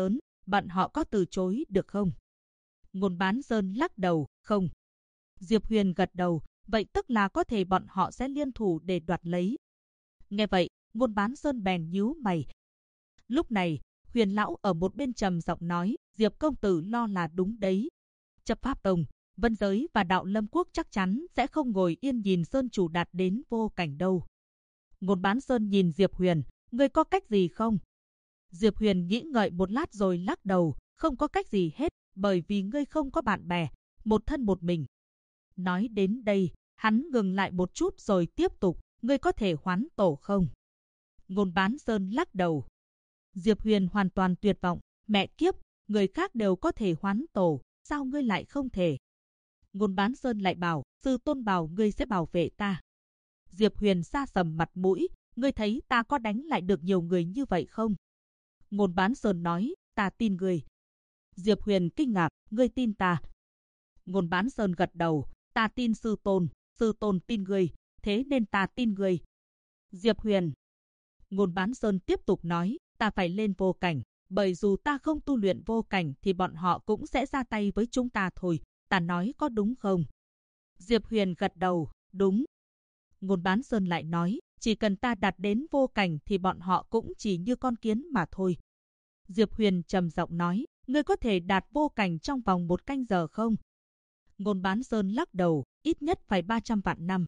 bọn họ có từ chối được không? Ngôn Bán Sơn lắc đầu, không. Diệp Huyền gật đầu, vậy tức là có thể bọn họ sẽ liên thủ để đoạt lấy. Nghe vậy, Ngôn Bán Sơn bèn nhíu mày. Lúc này, Huyền lão ở một bên trầm giọng nói, Diệp công tử lo là đúng đấy. Chấp Pháp Tông, Vân Giới và Đạo Lâm Quốc chắc chắn sẽ không ngồi yên nhìn Sơn chủ đạt đến vô cảnh đâu. Ngôn Bán Sơn nhìn Diệp Huyền, ngươi có cách gì không? Diệp Huyền nghĩ ngợi một lát rồi lắc đầu, không có cách gì hết, bởi vì ngươi không có bạn bè, một thân một mình. Nói đến đây, hắn ngừng lại một chút rồi tiếp tục, ngươi có thể hoán tổ không? Ngôn Bán Sơn lắc đầu. Diệp Huyền hoàn toàn tuyệt vọng, mẹ kiếp, người khác đều có thể hoán tổ, sao ngươi lại không thể? Ngôn Bán Sơn lại bảo, sư tôn bảo ngươi sẽ bảo vệ ta. Diệp Huyền sa sầm mặt mũi, ngươi thấy ta có đánh lại được nhiều người như vậy không? Ngôn Bán Sơn nói, ta tin ngươi. Diệp Huyền kinh ngạc, ngươi tin ta? Ngôn Bán Sơn gật đầu, ta tin sư tôn tin ngươi, thế nên ta tin ngươi. Diệp Huyền. Ngôn Bán Sơn tiếp tục nói, ta phải lên vô cảnh, bởi dù ta không tu luyện vô cảnh thì bọn họ cũng sẽ ra tay với chúng ta thôi, ta nói có đúng không? Diệp Huyền gật đầu, đúng. Ngôn Bán Sơn lại nói, chỉ cần ta đạt đến vô cảnh thì bọn họ cũng chỉ như con kiến mà thôi. Diệp Huyền trầm giọng nói, ngươi có thể đạt vô cảnh trong vòng 1 canh giờ không? Ngôn Bán Sơn lắc đầu, ít nhất phải 300 vạn năm.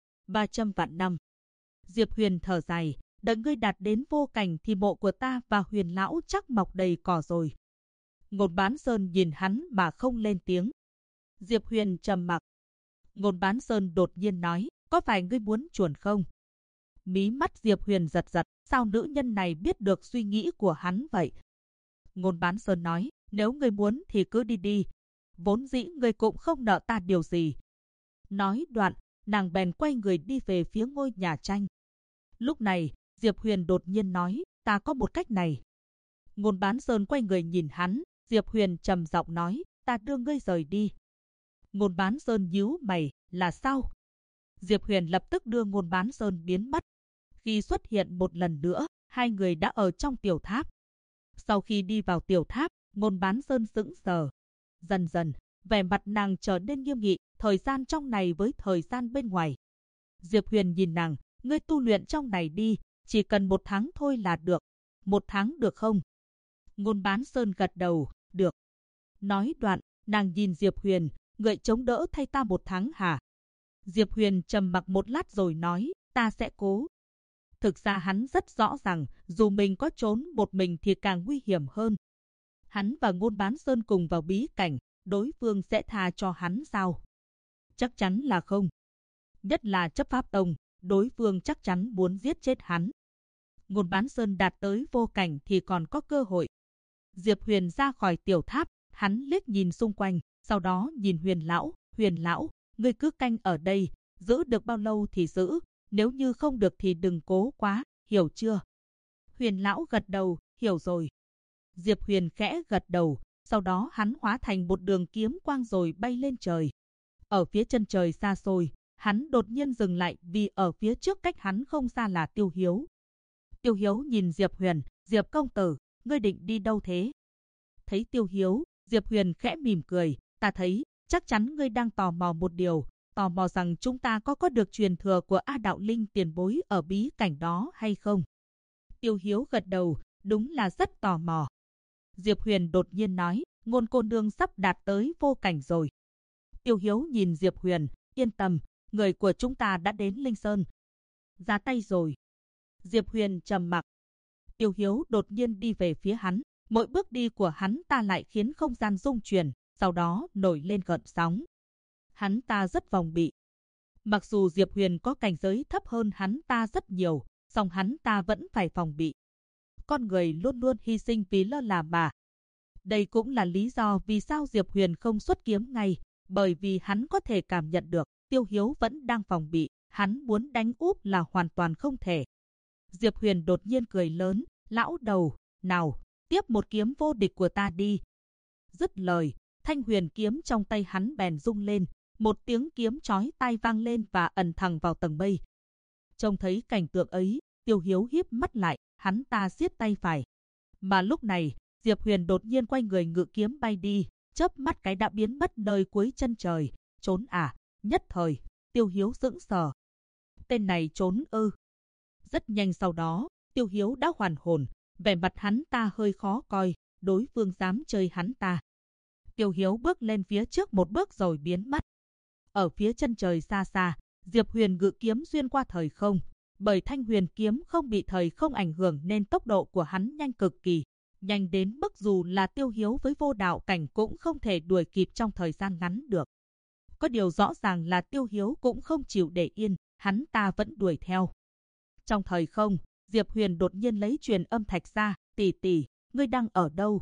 300 vạn năm. Diệp Huyền thở dài, đợi ngươi đạt đến vô cảnh thì mộ của ta và Huyền lão chắc mọc đầy cỏ rồi. Ngôn Bán Sơn nhìn hắn mà không lên tiếng. Diệp Huyền trầm mặc. Ngôn Bán Sơn đột nhiên nói, có phải ngươi muốn chuồn không? Mí mắt Diệp Huyền giật giật, sao nữ nhân này biết được suy nghĩ của hắn vậy? Ngôn Bán Sơn nói, nếu ngươi muốn thì cứ đi đi. Vốn dĩ ngươi cũng không nợ ta điều gì. Nói đoạn, nàng bèn quay người đi về phía ngôi nhà tranh. Lúc này, Diệp Huyền đột nhiên nói, ta có một cách này. Ngôn Bán Sơn quay người nhìn hắn, Diệp Huyền trầm giọng nói, ta đưa ngươi rời đi. Ngôn Bán Sơn nhíu mày, là sao? Diệp Huyền lập tức đưa Ngôn Bán Sơn biến mất. Khi xuất hiện một lần nữa, hai người đã ở trong tiểu tháp. Sau khi đi vào tiểu tháp, Ngôn Bán Sơn sững sờ. Dần dần, vẻ mặt nàng trở nên nghiêm nghị, thời gian trong này với thời gian bên ngoài. Diệp Huyền nhìn nàng, ngươi tu luyện trong này đi, chỉ cần 1 tháng thôi là được. 1 tháng được không? Ngôn Bán Sơn gật đầu, được. Nói đoạn, nàng nhìn Diệp Huyền, ngươi chống đỡ thay ta 1 tháng hả? Diệp Huyền trầm mặc một lát rồi nói, ta sẽ cố. Thực ra hắn rất rõ ràng, dù mình có trốn một mình thì càng nguy hiểm hơn. Hắn và Ngôn Bán Sơn cùng vào bí cảnh, đối phương sẽ tha cho hắn sao? Chắc chắn là không. Nhất là Chấp Pháp Tông, đối phương chắc chắn muốn giết chết hắn. Ngôn Bán Sơn đạt tới vô cảnh thì còn có cơ hội. Diệp Huyền ra khỏi tiểu tháp, hắn liếc nhìn xung quanh, sau đó nhìn Huyền lão, ngươi cứ canh ở đây, giữ được bao lâu thì giữ, nếu như không được thì đừng cố quá, hiểu chưa? Huyền lão gật đầu, hiểu rồi. Diệp Huyền khẽ gật đầu, sau đó hắn hóa thành một đường kiếm quang rồi bay lên trời. Ở phía chân trời xa xôi, hắn đột nhiên dừng lại vì ở phía trước cách hắn không xa là Tiêu Hiếu. Tiêu Hiếu nhìn Diệp Huyền, Diệp công tử, ngươi định đi đâu thế? Thấy Tiêu Hiếu, Diệp Huyền khẽ mỉm cười, ta thấy, chắc chắn ngươi đang tò mò một điều, tò mò rằng chúng ta có được truyền thừa của A Đạo Linh tiền bối ở bí cảnh đó hay không? Tiêu Hiếu gật đầu, đúng là rất tò mò. Diệp Huyền đột nhiên nói, Ngôn cô nương sắp đạt tới vô cảnh rồi. Tiêu Hiếu nhìn Diệp Huyền, yên tâm, người của chúng ta đã đến Linh Sơn. Ra tay rồi. Diệp Huyền trầm mặc. Tiêu Hiếu đột nhiên đi về phía hắn, mỗi bước đi của hắn ta lại khiến không gian rung chuyển, sau đó nổi lên gợn sóng. Hắn ta rất phòng bị. Mặc dù Diệp Huyền có cảnh giới thấp hơn hắn ta rất nhiều, song hắn ta vẫn phải phòng bị. Con người luôn luôn hy sinh vì lơ là mà. Đây cũng là lý do vì sao Diệp Huyền không xuất kiếm ngay, bởi vì hắn có thể cảm nhận được Tiêu Hiếu vẫn đang phòng bị, hắn muốn đánh úp là hoàn toàn không thể. Diệp Huyền đột nhiên cười lớn, lão đầu, nào, tiếp một kiếm vô địch của ta đi. Dứt lời, thanh huyền kiếm trong tay hắn bèn rung lên, một tiếng kiếm chói tai vang lên và ẩn thẳng vào tầng mây. Trông thấy cảnh tượng ấy, Tiêu Hiếu híp mắt lại, hắn ta siết tay phải. Mà lúc này, Diệp Huyền đột nhiên quay người ngự kiếm bay đi, chớp mắt cái đã biến mất nơi cuối chân trời. Trốn à? Nhất thời, Tiêu Hiếu sững sờ. Tên này trốn ư? Rất nhanh sau đó, Tiêu Hiếu đã hoàn hồn, vẻ mặt hắn ta hơi khó coi, đối phương dám chơi hắn ta. Tiêu Hiếu bước lên phía trước một bước rồi biến mất. Ở phía chân trời xa xa, Diệp Huyền ngự kiếm xuyên qua thời không, bởi thanh huyền kiếm không bị thời không ảnh hưởng nên tốc độ của hắn nhanh cực kỳ, nhanh đến mức dù là Tiêu Hiếu với vô đạo cảnh cũng không thể đuổi kịp trong thời gian ngắn được. Có điều rõ ràng là Tiêu Hiếu cũng không chịu để yên, hắn ta vẫn đuổi theo. Trong thời không, Diệp Huyền đột nhiên lấy truyền âm thạch ra, tỷ tỷ, ngươi đang ở đâu?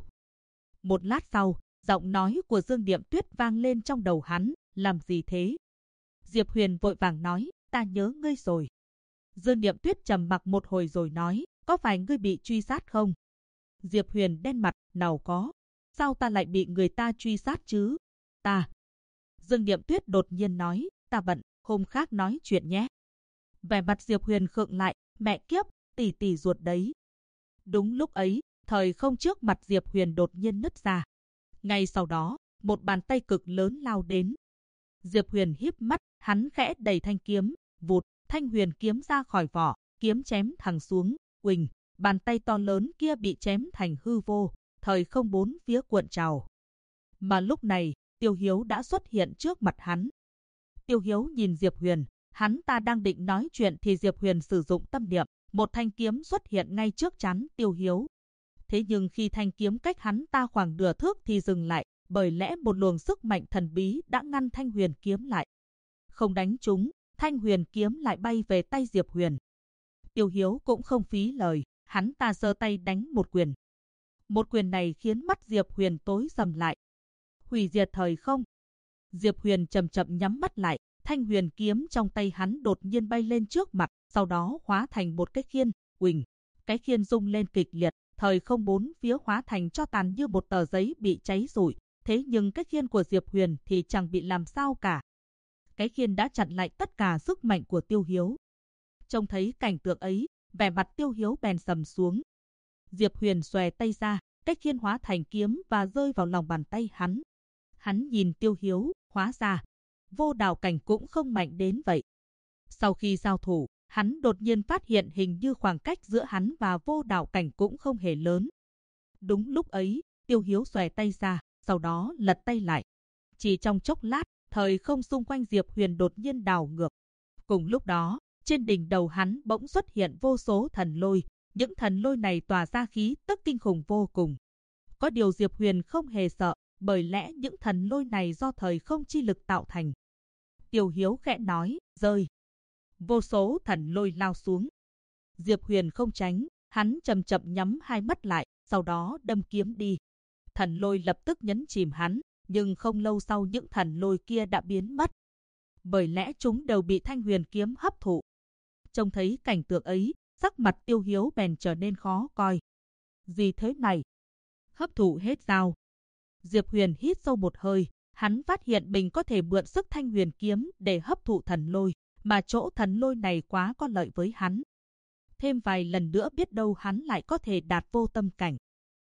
Một lát sau, giọng nói của Dương Điệm Tuyết vang lên trong đầu hắn, làm gì thế? Diệp Huyền vội vàng nói, ta nhớ ngươi rồi. Dương Điệm Tuyết trầm mặc một hồi rồi nói, có phải ngươi bị truy sát không? Diệp Huyền đen mặt, nào có. Sao ta lại bị người ta truy sát chứ? Ta. Dương Điệm Tuyết đột nhiên nói, ta bận, hôm khác nói chuyện nhé. Vẻ mặt Diệp Huyền khựng lại, mẹ kiếp, tỷ tỷ ruột đấy. Đúng lúc ấy, thời không trước mặt Diệp Huyền đột nhiên nứt ra. Ngay sau đó, một bàn tay cực lớn lao đến. Diệp Huyền híp mắt, hắn khẽ đẩy thanh kiếm, vụt, thanh huyền kiếm ra khỏi vỏ, kiếm chém thẳng xuống, uỳnh, bàn tay to lớn kia bị chém thành hư vô, thời không bốn phía cuộn trào. Mà lúc này, Tiêu Hiếu đã xuất hiện trước mặt hắn. Tiêu Hiếu nhìn Diệp Huyền, hắn ta đang định nói chuyện thì Diệp Huyền sử dụng tâm niệm, một thanh kiếm xuất hiện ngay trước trán Tiêu Hiếu. Thế nhưng khi thanh kiếm cách hắn ta khoảng nửa thước thì dừng lại, bởi lẽ một luồng sức mạnh thần bí đã ngăn thanh huyền kiếm lại. Không đánh trúng, thanh huyền kiếm lại bay về tay Diệp Huyền. Tiêu Hiếu cũng không phí lời, hắn ta giơ tay đánh một quyền. Một quyền này khiến mắt Diệp Huyền tối sầm lại. Hủy diệt thời không. Diệp Huyền chậm chậm nhắm mắt lại, thanh huyền kiếm trong tay hắn đột nhiên bay lên trước mặt, sau đó hóa thành một cái khiên, uỳnh. Cái khiên rung lên kịch liệt, thời không bốn phía hóa thành tro tàn như một tờ giấy bị cháy rụi. Thế nhưng cái khiên của Diệp Huyền thì chẳng bị làm sao cả. Cái khiên đã chặn lại tất cả sức mạnh của Tiêu Hiếu. Trông thấy cảnh tượng ấy, vẻ mặt Tiêu Hiếu bèn sầm xuống. Diệp Huyền xòe tay ra, cái khiên hóa thành kiếm và rơi vào lòng bàn tay hắn. Hắn nhìn Tiêu Hiếu, hóa ra vô đạo cảnh cũng không mạnh đến vậy. Sau khi giao thủ, hắn đột nhiên phát hiện hình như khoảng cách giữa hắn và vô đạo cảnh cũng không hề lớn. Đúng lúc ấy, Tiêu Hiếu xòe tay ra, sau đó lật tay lại. Chỉ trong chốc lát, thời không xung quanh Diệp Huyền đột nhiên đảo ngược. Cùng lúc đó, trên đỉnh đầu hắn bỗng xuất hiện vô số thần lôi. Những thần lôi này tỏa ra khí tức kinh khủng vô cùng. Có điều Diệp Huyền không hề sợ, bởi lẽ những thần lôi này do thời không chi lực tạo thành. Tiêu Hiếu khẽ nói, rơi. Vô số thần lôi lao xuống. Diệp Huyền không tránh, hắn chậm chậm nhắm hai mắt lại, sau đó đâm kiếm đi. Thần lôi lập tức nhấn chìm hắn, nhưng không lâu sau những thần lôi kia đã biến mất. Bởi lẽ chúng đều bị thanh huyền kiếm hấp thụ. Trông thấy cảnh tượng ấy, sắc mặt Tiêu Hiếu bèn trở nên khó coi. Gì thế này? Hấp thụ hết sao? Diệp Huyền hít sâu một hơi, hắn phát hiện mình có thể mượn sức thanh huyền kiếm để hấp thụ thần lôi, mà chỗ thần lôi này quá có lợi với hắn. Thêm vài lần nữa biết đâu hắn lại có thể đạt vô tâm cảnh.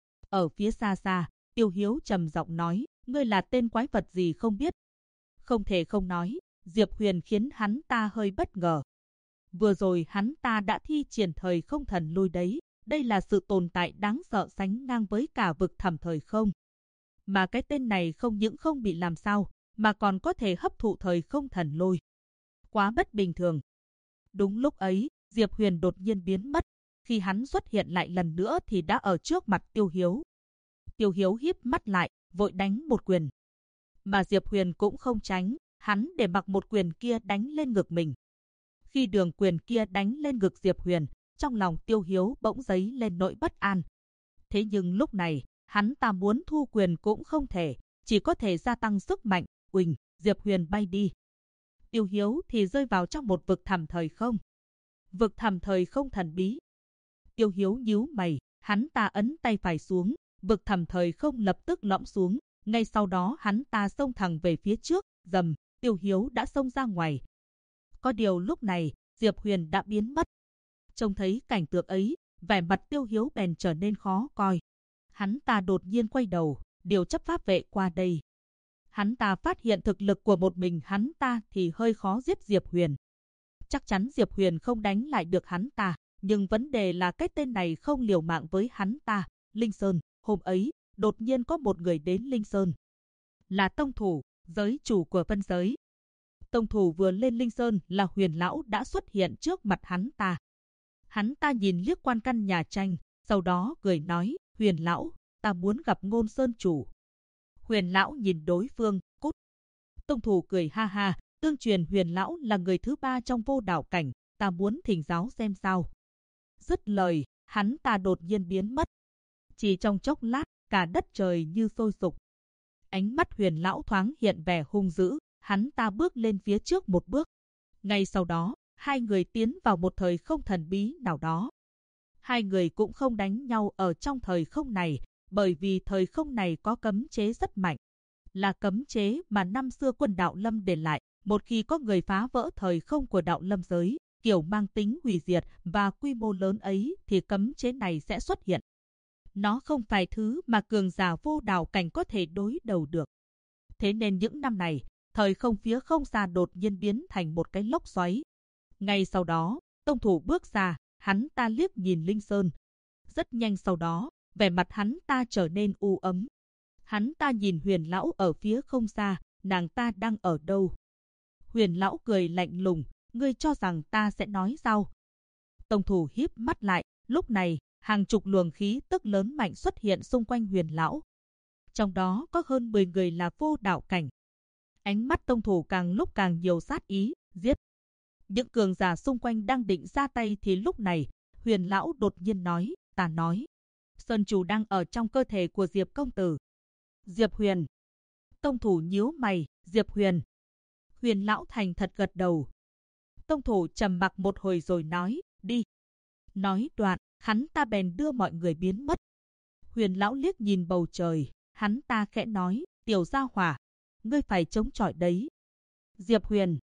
Ở phía xa xa, Tiêu Hiếu trầm giọng nói, ngươi là tên quái vật gì không biết. Không thể không nói, Diệp Huyền khiến hắn ta hơi bất ngờ. Vừa rồi hắn ta đã thi triển thời không thần lôi đấy, đây là sự tồn tại đáng sợ sánh ngang với cả vực thẳm thời không. Mà cái tên này không những không bị làm sao, mà còn có thể hấp thụ thời không thần lôi. Quá bất bình thường. Đúng lúc ấy, Diệp Huyền đột nhiên biến mất. Khi hắn xuất hiện lại lần nữa thì đã ở trước mặt Tiêu Hiếu. Tiêu Hiếu híp mắt lại, vội đánh một quyền. Mà Diệp Huyền cũng không tránh, hắn để mặc một quyền kia đánh lên ngực mình. Khi đường quyền kia đánh lên ngực Diệp Huyền, trong lòng Tiêu Hiếu bỗng dấy lên nỗi bất an. Thế nhưng lúc này, hắn ta muốn thu quyền cũng không thể, chỉ có thể gia tăng sức mạnh, uỳnh, Diệp Huyền bay đi. Tiêu Hiếu thì rơi vào trong một vực thẳm thời không. Vực thẳm thời không thần bí. Tiêu Hiếu nhíu mày, hắn ta ấn tay phải xuống, vực thẳm thời không lập tức lõm xuống, ngay sau đó hắn ta xông thẳng về phía trước, rầm, Tiêu Hiếu đã xông ra ngoài. Có điều lúc này, Diệp Huyền đã biến mất. Trông thấy cảnh tượng ấy, vẻ mặt Tiêu Hiếu bèn trở nên khó coi. Hắn ta đột nhiên quay đầu, điều chấp pháp vệ qua đây. Hắn ta phát hiện thực lực của một mình hắn ta thì hơi khó giết Diệp Huyền. Chắc chắn Diệp Huyền không đánh lại được hắn ta, nhưng vấn đề là cái tên này không liều mạng với hắn ta. Linh Sơn, hôm ấy, đột nhiên có một người đến Linh Sơn. Là tông thủ, giới chủ của Vân giới. Tông thủ vừa lên Linh Sơn là Huyền lão đã xuất hiện trước mặt hắn ta. Hắn ta nhìn liếc quan căn nhà tranh, sau đó cười nói, Huyền lão, ta muốn gặp Ngôn Sơn chủ. Huyền lão nhìn đối phương, cút. Tông thủ cười ha ha, tương truyền Huyền lão là người thứ 3 trong vô đạo cảnh, ta muốn thỉnh giáo xem sao. Dứt lời, hắn ta đột nhiên biến mất. Chỉ trong chốc lát, cả đất trời như sôi sục. Ánh mắt Huyền lão thoáng hiện vẻ hung dữ, hắn ta bước lên phía trước một bước. Ngay sau đó, hai người tiến vào một thời không thần bí nào đó. Hai người cũng không đánh nhau ở trong thời không này, bởi vì thời không này có cấm chế rất mạnh. Là cấm chế mà năm xưa quân đạo lâm để lại, một khi có người phá vỡ thời không của đạo lâm giới, kiểu mang tính hủy diệt và quy mô lớn ấy thì cấm chế này sẽ xuất hiện. Nó không phải thứ mà cường giả vô đạo cảnh có thể đối đầu được. Thế nên những năm này, thời không phía không xa đột nhiên biến thành một cái lốc xoáy. Ngay sau đó, tông thủ bước ra, hắn ta liếc nhìn Linh Sơn. Rất nhanh sau đó, vẻ mặt hắn ta trở nên u ấm. Hắn ta nhìn Huyền lão ở phía không xa, nàng ta đang ở đâu? Huyền lão cười lạnh lùng, ngươi cho rằng ta sẽ nói sao? Tông thủ híp mắt lại, lúc này, hàng chục luồng khí tức lớn mạnh xuất hiện xung quanh Huyền lão. Trong đó có hơn 10 người là vô đạo cảnh. Ánh mắt tông thủ càng lúc càng nhiều sát ý, giết. Những cường giả xung quanh đang định ra tay thì lúc này, Huyền lão đột nhiên nói, ta nói. Sơn chủ đang ở trong cơ thể của Diệp công tử. Diệp Huyền. Tông thủ nhíu mày, Diệp Huyền. Huyền lão thành thật gật đầu. Tông thủ trầm mặc một hồi rồi nói, đi. Nói đoạn, hắn ta bèn đưa mọi người biến mất. Huyền lão liếc nhìn bầu trời, hắn ta khẽ nói, tiểu gia hỏa, ngươi phải chống chọi đấy. Diệp Huyền.